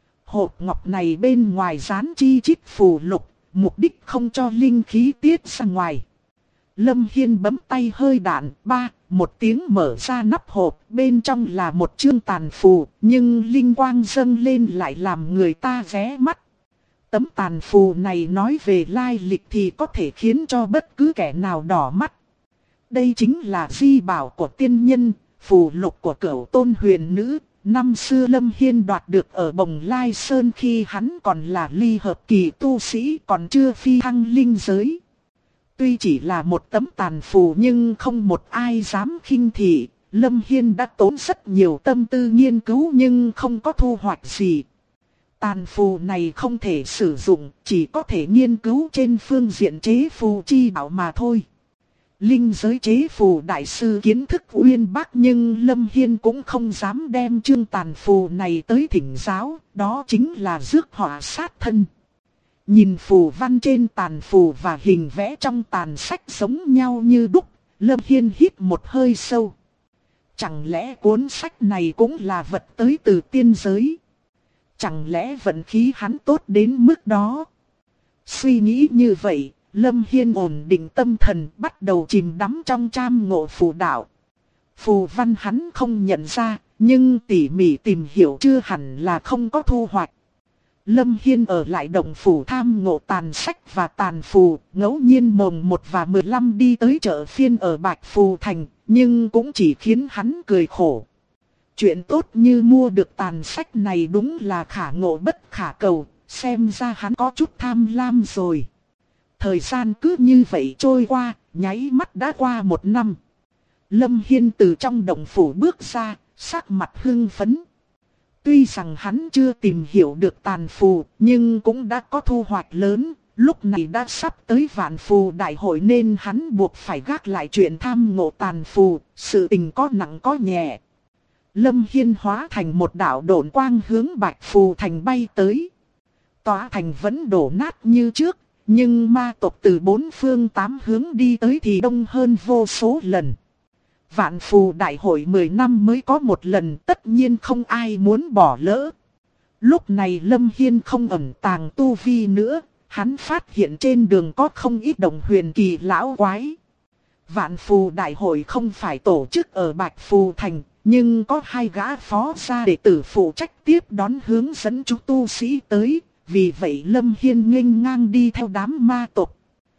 Hộp ngọc này bên ngoài dán chi chít phù lục, mục đích không cho linh khí tiết ra ngoài. Lâm Hiên bấm tay hơi đạn, một tiếng mở ra nắp hộp, bên trong là một chương tàn phù, nhưng linh quang dâng lên lại làm người ta ghé mắt. Tấm tàn phù này nói về lai lịch thì có thể khiến cho bất cứ kẻ nào đỏ mắt. Đây chính là di bảo của tiên nhân, phù lục của Cửu Tôn huyền nữ. Năm xưa Lâm Hiên đoạt được ở Bồng Lai Sơn khi hắn còn là ly hợp kỳ tu sĩ, còn chưa phi thăng linh giới. Tuy chỉ là một tấm tàn phù nhưng không một ai dám khinh thị. Lâm Hiên đã tốn rất nhiều tâm tư nghiên cứu nhưng không có thu hoạch gì. Tàn phù này không thể sử dụng, chỉ có thể nghiên cứu trên phương diện chế phù chi bảo mà thôi. Linh giới chế phù đại sư kiến thức uyên bác, nhưng Lâm Hiên cũng không dám đem chương tàn phù này tới thỉnh giáo, đó chính là rước họa sát thân. Nhìn phù văn trên tàn phù và hình vẽ trong tàn sách giống nhau như đúc, Lâm Hiên hít một hơi sâu. Chẳng lẽ cuốn sách này cũng là vật tới từ tiên giới? Chẳng lẽ vận khí hắn tốt đến mức đó? Suy nghĩ như vậy, Lâm Hiên ổn định tâm thần, bắt đầu chìm đắm trong trăm ngộ phù đạo. Phù văn hắn không nhận ra, nhưng tỉ mỉ tìm hiểu chưa hẳn là không có thu hoạch. Lâm Hiên ở lại động phủ tham ngộ tàn sách và tàn phù, ngẫu nhiên mồng 1 và 15 đi tới chợ phiên ở Bạch Phù Thành, nhưng cũng chỉ khiến hắn cười khổ. Chuyện tốt như mua được tàn sách này đúng là khả ngộ bất khả cầu, xem ra hắn có chút tham lam rồi. Thời gian cứ như vậy trôi qua, nháy mắt đã qua 1 năm. Lâm Hiên từ trong động phủ bước ra, sắc mặt hưng phấn. Tuy rằng hắn chưa tìm hiểu được tàn phù, nhưng cũng đã có thu hoạch lớn. Lúc này đã sắp tới vạn phù đại hội nên hắn buộc phải gác lại chuyện tham ngộ tàn phù, sự tình có nặng có nhẹ. Lâm Hiên hóa thành một đạo độn quang hướng Bạch Phù Thành bay tới. Tòa thành vẫn đổ nát như trước, nhưng ma tộc từ 4 phương 8 hướng đi tới thì đông hơn vô số lần. Vạn phù đại hội 10 năm mới có một lần, tất nhiên không ai muốn bỏ lỡ. Lúc này Lâm Hiên không ẩn tàng tu vi nữa, hắn phát hiện trên đường có không ít đồng huyền kỳ lão quái. Vạn phù đại hội không phải tổ chức ở Bạch Phù Thành, nhưng có 2 gã phó gia đệ tử phụ trách tiếp đón hướng dẫn chúng tu sĩ tới. Vì vậy Lâm Hiên nghênh ngang đi theo đám ma tộc.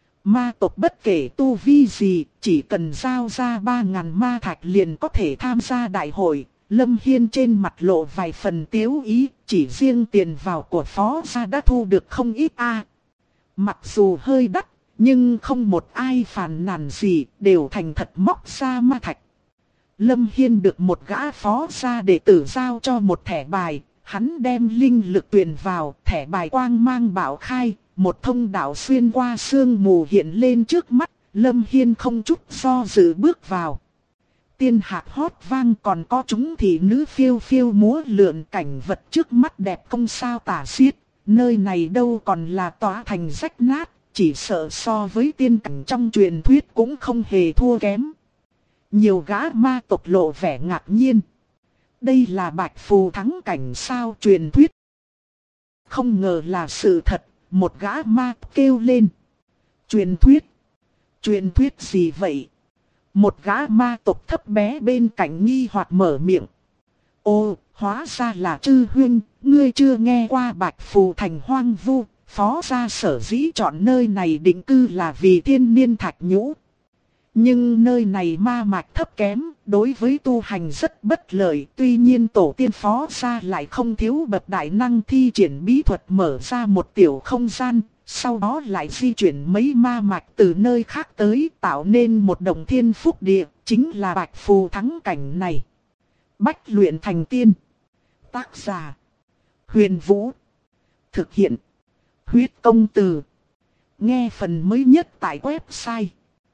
Ma tộc bất kể tu vi gì, chỉ cần giao ra 3.000 ma thạch liền có thể tham gia đại hội. Lâm Hiên trên mặt lộ vài phần tiếu ý, chỉ riêng tiền vào của phó gia đã thu được không ít a. Mặc dù hơi đắt, nhưng không một ai phàn nàn gì, đều thành thật móc ra ma thạch. Lâm Hiên được một gã phó gia đệ tử giao cho một thẻ bài, hắn đem linh lực truyền vào, thẻ bài quang mang bảo khai, một thông đạo xuyên qua sương mù hiện lên trước mắt, Lâm Hiên không chút do dự bước vào. Tiên hạc hót vang, còn có chúng thị nữ phiêu phiêu múa lượn, cảnh vật trước mắt đẹp không sao tả xiết, nơi này đâu còn là tòa thành rách nát, chỉ sợ so với tiên cảnh trong truyền thuyết cũng không hề thua kém. Nhiều gã ma tộc lộ vẻ ngạc nhiên. Đây là Bạch Phù thắng cảnh sao, truyền thuyết? Không ngờ là sự thật, một gã ma kêu lên. Truyền thuyết? Truyền thuyết gì vậy? Một gã ma tộc thấp bé bên cạnh nghi hoặc mở miệng. Ô, hóa ra là Trư huynh, ngươi chưa nghe qua Bạch Phù thành hoang vu, phó gia sở dĩ chọn nơi này định cư là vì thiên niên thạch nhũ. Nhưng nơi này ma mạch thấp kém, đối với tu hành rất bất lợi, tuy nhiên tổ tiên phó gia lại không thiếu bậc đại năng thi triển bí thuật mở ra một tiểu không gian, sau đó lại di chuyển mấy ma mạch từ nơi khác tới tạo nên một động thiên phúc địa, chính là Bạch Phù thắng cảnh này. Bách luyện thành tiên. Tác giả: Huyền Vũ. Thực hiện: Huyết Công Từ. Nghe phần mới nhất tại website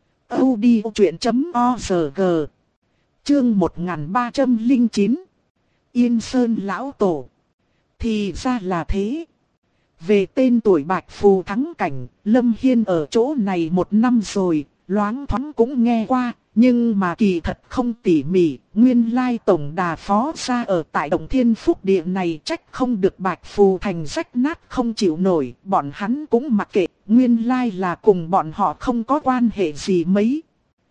audiochuyện.org. Chương 1309. Yên Sơn Lão Tổ. Thì ra là thế. Về tên tuổi Bạch Phù thắng cảnh, Lâm Hiên ở chỗ này 1 năm rồi, loáng thoáng cũng nghe qua, nhưng mà kỳ thật không tỉ mỉ. Nguyên lai tổng đà phó gia ở tại Động Thiên Phúc Địa này trách không được Bạch Phù thành rách nát không chịu nổi, bọn hắn cũng mặc kệ, nguyên lai là cùng bọn họ không có quan hệ gì mấy.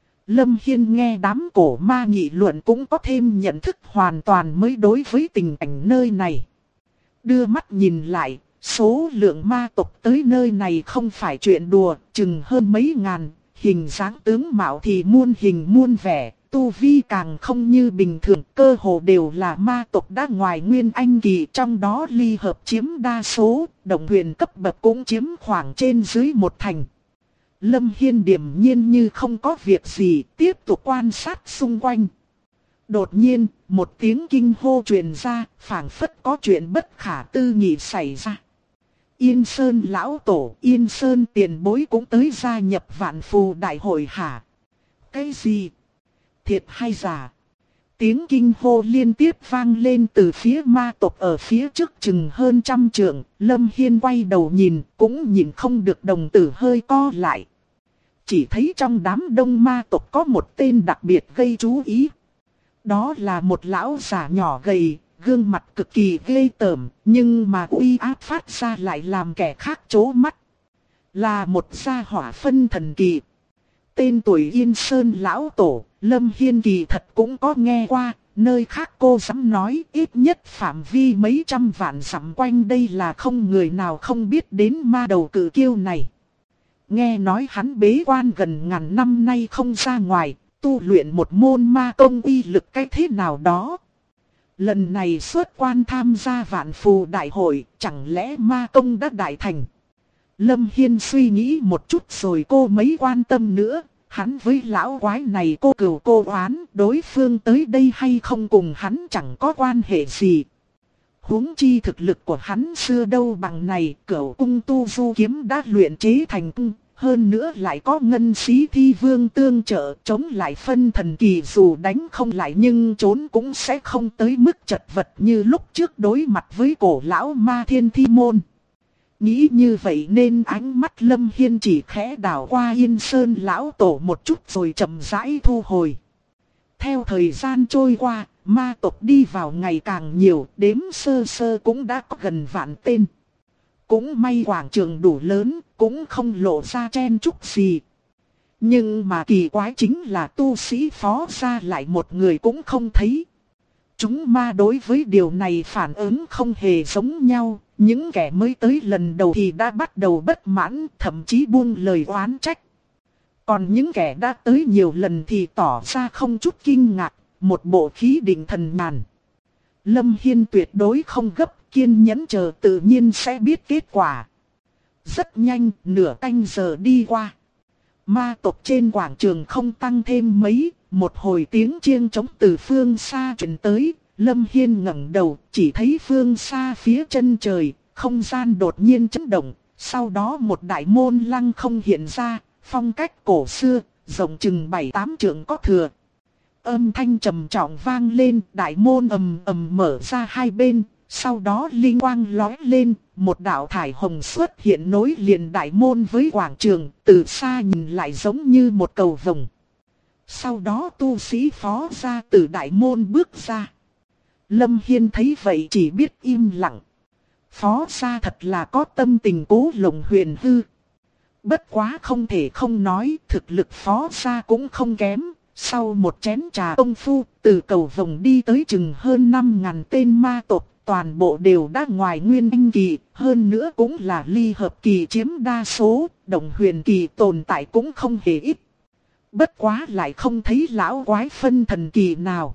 Lâm Hiên nghe đám cổ ma nghị luận cũng có thêm nhận thức hoàn toàn mới đối với tình cảnh nơi này. Đưa mắt nhìn lại, số lượng ma tộc tới nơi này không phải chuyện đùa, chừng hơn mấy ngàn, hình dáng tướng mạo thì muôn hình muôn vẻ, tu vi càng không như bình thường, cơ hồ đều là ma tộc đã ngoài nguyên anh kỳ, trong đó ly hợp chiếm đa số, đồng huyền cấp bậc cũng chiếm khoảng trên dưới 1/10. Lâm Hiên điềm nhiên như không có việc gì, tiếp tục quan sát xung quanh. Đột nhiên, một tiếng kinh hô truyền ra, phảng phất có chuyện bất khả tư nghị xảy ra. Yên Sơn Lão Tổ, Yên Sơn tiền bối cũng tới gia nhập Vạn Phù đại hội hả? Cái gì? Thiệt hay giả? Tiếng kinh hô liên tiếp vang lên từ phía ma tộc ở phía trước chừng hơn 100 trượng. Lâm Hiên quay đầu nhìn, cũng nhìn không được đồng tử hơi co lại. Chỉ thấy trong đám đông ma tộc có một tên đặc biệt gây chú ý. Đó là một lão già nhỏ gầy, gương mặt cực kỳ ghê tởm, nhưng mà uy áp phát ra lại làm kẻ khác chố mắt. Là một gia hỏa phân thần kỳ. Tên tuổi Yên Sơn Lão Tổ, Lâm Hiên kỳ thật cũng có nghe qua, nơi khác cô dám nói ít nhất phạm vi mấy trăm vạn dặm quanh đây là không người nào không biết đến ma đầu cử kiêu này. Nghe nói hắn bế quan gần ngàn năm nay không ra ngoài, tu luyện một môn ma công uy lực cái thế nào đó. Lần này xuất quan tham gia Vạn Phù đại hội, chẳng lẽ ma công đã đại thành? Lâm Hiên suy nghĩ một chút rồi cô mấy quan tâm nữa, hắn với lão quái này cô cừu cô oán, đối phương tới đây hay không cùng hắn chẳng có quan hệ gì. Huống chi thực lực của hắn xưa đâu bằng này, Cửu Cung Tu Du Kiếm đã luyện chế thành cung, hơn nữa lại có Ngân Xí Thi Vương tương trợ, chống lại phân thần kỳ, dù đánh không lại nhưng trốn cũng sẽ không tới mức chật vật như lúc trước đối mặt với cổ lão ma thiên thi môn. Nghĩ như vậy nên ánh mắt Lâm Hiên chỉ khẽ đảo qua Yên Sơn Lão Tổ một chút rồi chậm rãi thu hồi. Theo thời gian trôi qua, ma tộc đi vào ngày càng nhiều, đếm sơ sơ cũng đã có gần vạn tên. Cũng may quảng trường đủ lớn, cũng không lộ ra chen chúc gì. Nhưng mà kỳ quái chính là tu sĩ phó gia lại một người cũng không thấy. Chúng ma đối với điều này phản ứng không hề giống nhau. Những kẻ mới tới lần đầu thì đã bắt đầu bất mãn, thậm chí buông lời oán trách. Còn những kẻ đã tới nhiều lần thì tỏ ra không chút kinh ngạc, một bộ khí định thần nhàn. Lâm Hiên tuyệt đối không gấp, kiên nhẫn chờ tự nhiên sẽ biết kết quả. Rất nhanh, nửa canh giờ đi qua. Ma tộc trên quảng trường không tăng thêm mấy, một hồi tiếng chiêng trống từ phương xa truyền tới, Lâm Hiên ngẩng đầu, chỉ thấy phương xa phía chân trời, không gian đột nhiên chấn động, sau đó một đại môn lăng không hiện ra, phong cách cổ xưa, rộng chừng 7-8 trượng có thừa. Âm thanh trầm trọng vang lên, đại môn ầm ầm mở ra hai bên, sau đó linh quang lóe lên, một đạo thải hồng xuất hiện nối liền đại môn với quảng trường, từ xa nhìn lại giống như một cầu vồng. Sau đó tu sĩ Phó gia từ đại môn bước ra. Lâm Hiên thấy vậy chỉ biết im lặng. Phó gia thật là có tâm tình cố lộng huyền hư. Bất quá không thể không nói, thực lực Phó gia cũng không kém. Sau một chén trà công phu, từ cầu vồng đi tới chừng hơn 5.000 tên ma tộc, toàn bộ đều đã ngoài nguyên anh kỳ, hơn nữa cũng là ly hợp kỳ chiếm đa số, động huyền kỳ tồn tại cũng không hề ít. Bất quá lại không thấy lão quái phân thần kỳ nào.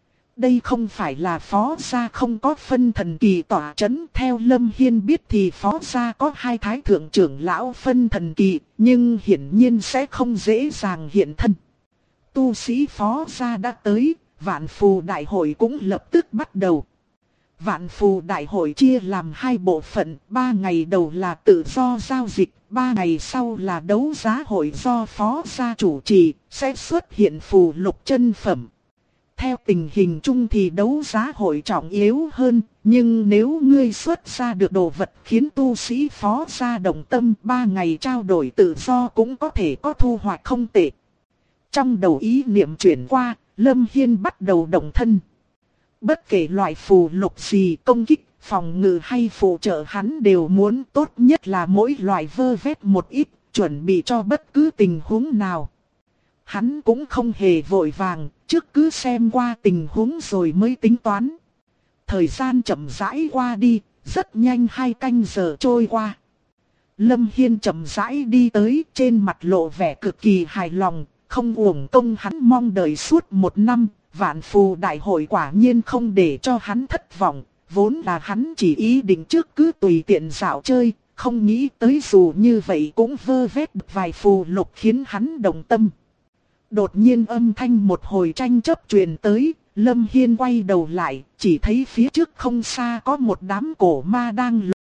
Đây không phải là Phó gia không có phân thần kỳ tỏa chấn, theo Lâm Hiên biết thì Phó gia có hai thái thượng trưởng lão phân thần kỳ, nhưng hiển nhiên sẽ không dễ dàng hiện thân. Tu sĩ Phó gia đã tới, Vạn Phù Đại hội cũng lập tức bắt đầu. Vạn Phù Đại hội chia làm hai bộ phận, 3 ngày đầu là tự do giao dịch, 3 ngày sau là đấu giá hội do Phó gia chủ trì, sẽ xuất hiện phù lục chân phẩm. Theo tình hình chung thì đấu giá hội trọng yếu hơn, nhưng nếu ngươi xuất ra được đồ vật khiến tu sĩ Phó gia động tâm, 3 ngày trao đổi tự do cũng có thể có thu hoạch không tệ. Trong đầu ý niệm chuyển qua, Lâm Hiên bắt đầu động thân. Bất kể loại phù lục gì, công kích, phòng ngự hay phụ trợ hắn đều muốn, tốt nhất là mỗi loại vơ vét một ít, chuẩn bị cho bất cứ tình huống nào. Hắn cũng không hề vội vàng, trước cứ xem qua tình huống rồi mới tính toán. Thời gian chậm rãi qua đi, rất nhanh 2 canh giờ trôi qua. Lâm Hiên chậm rãi đi tới, trên mặt lộ vẻ cực kỳ hài lòng, không uổng công hắn mong đợi suốt 1 năm. Vạn Phù Đại hội quả nhiên không để cho hắn thất vọng, vốn là hắn chỉ ý định trước cứ tùy tiện dạo chơi, không nghĩ tới dù như vậy cũng vơ vét được vài phù lục khiến hắn động tâm. Đột nhiên âm thanh một hồi tranh chấp truyền tới, Lâm Hiên quay đầu lại, chỉ thấy phía trước không xa có một đám cổ ma đang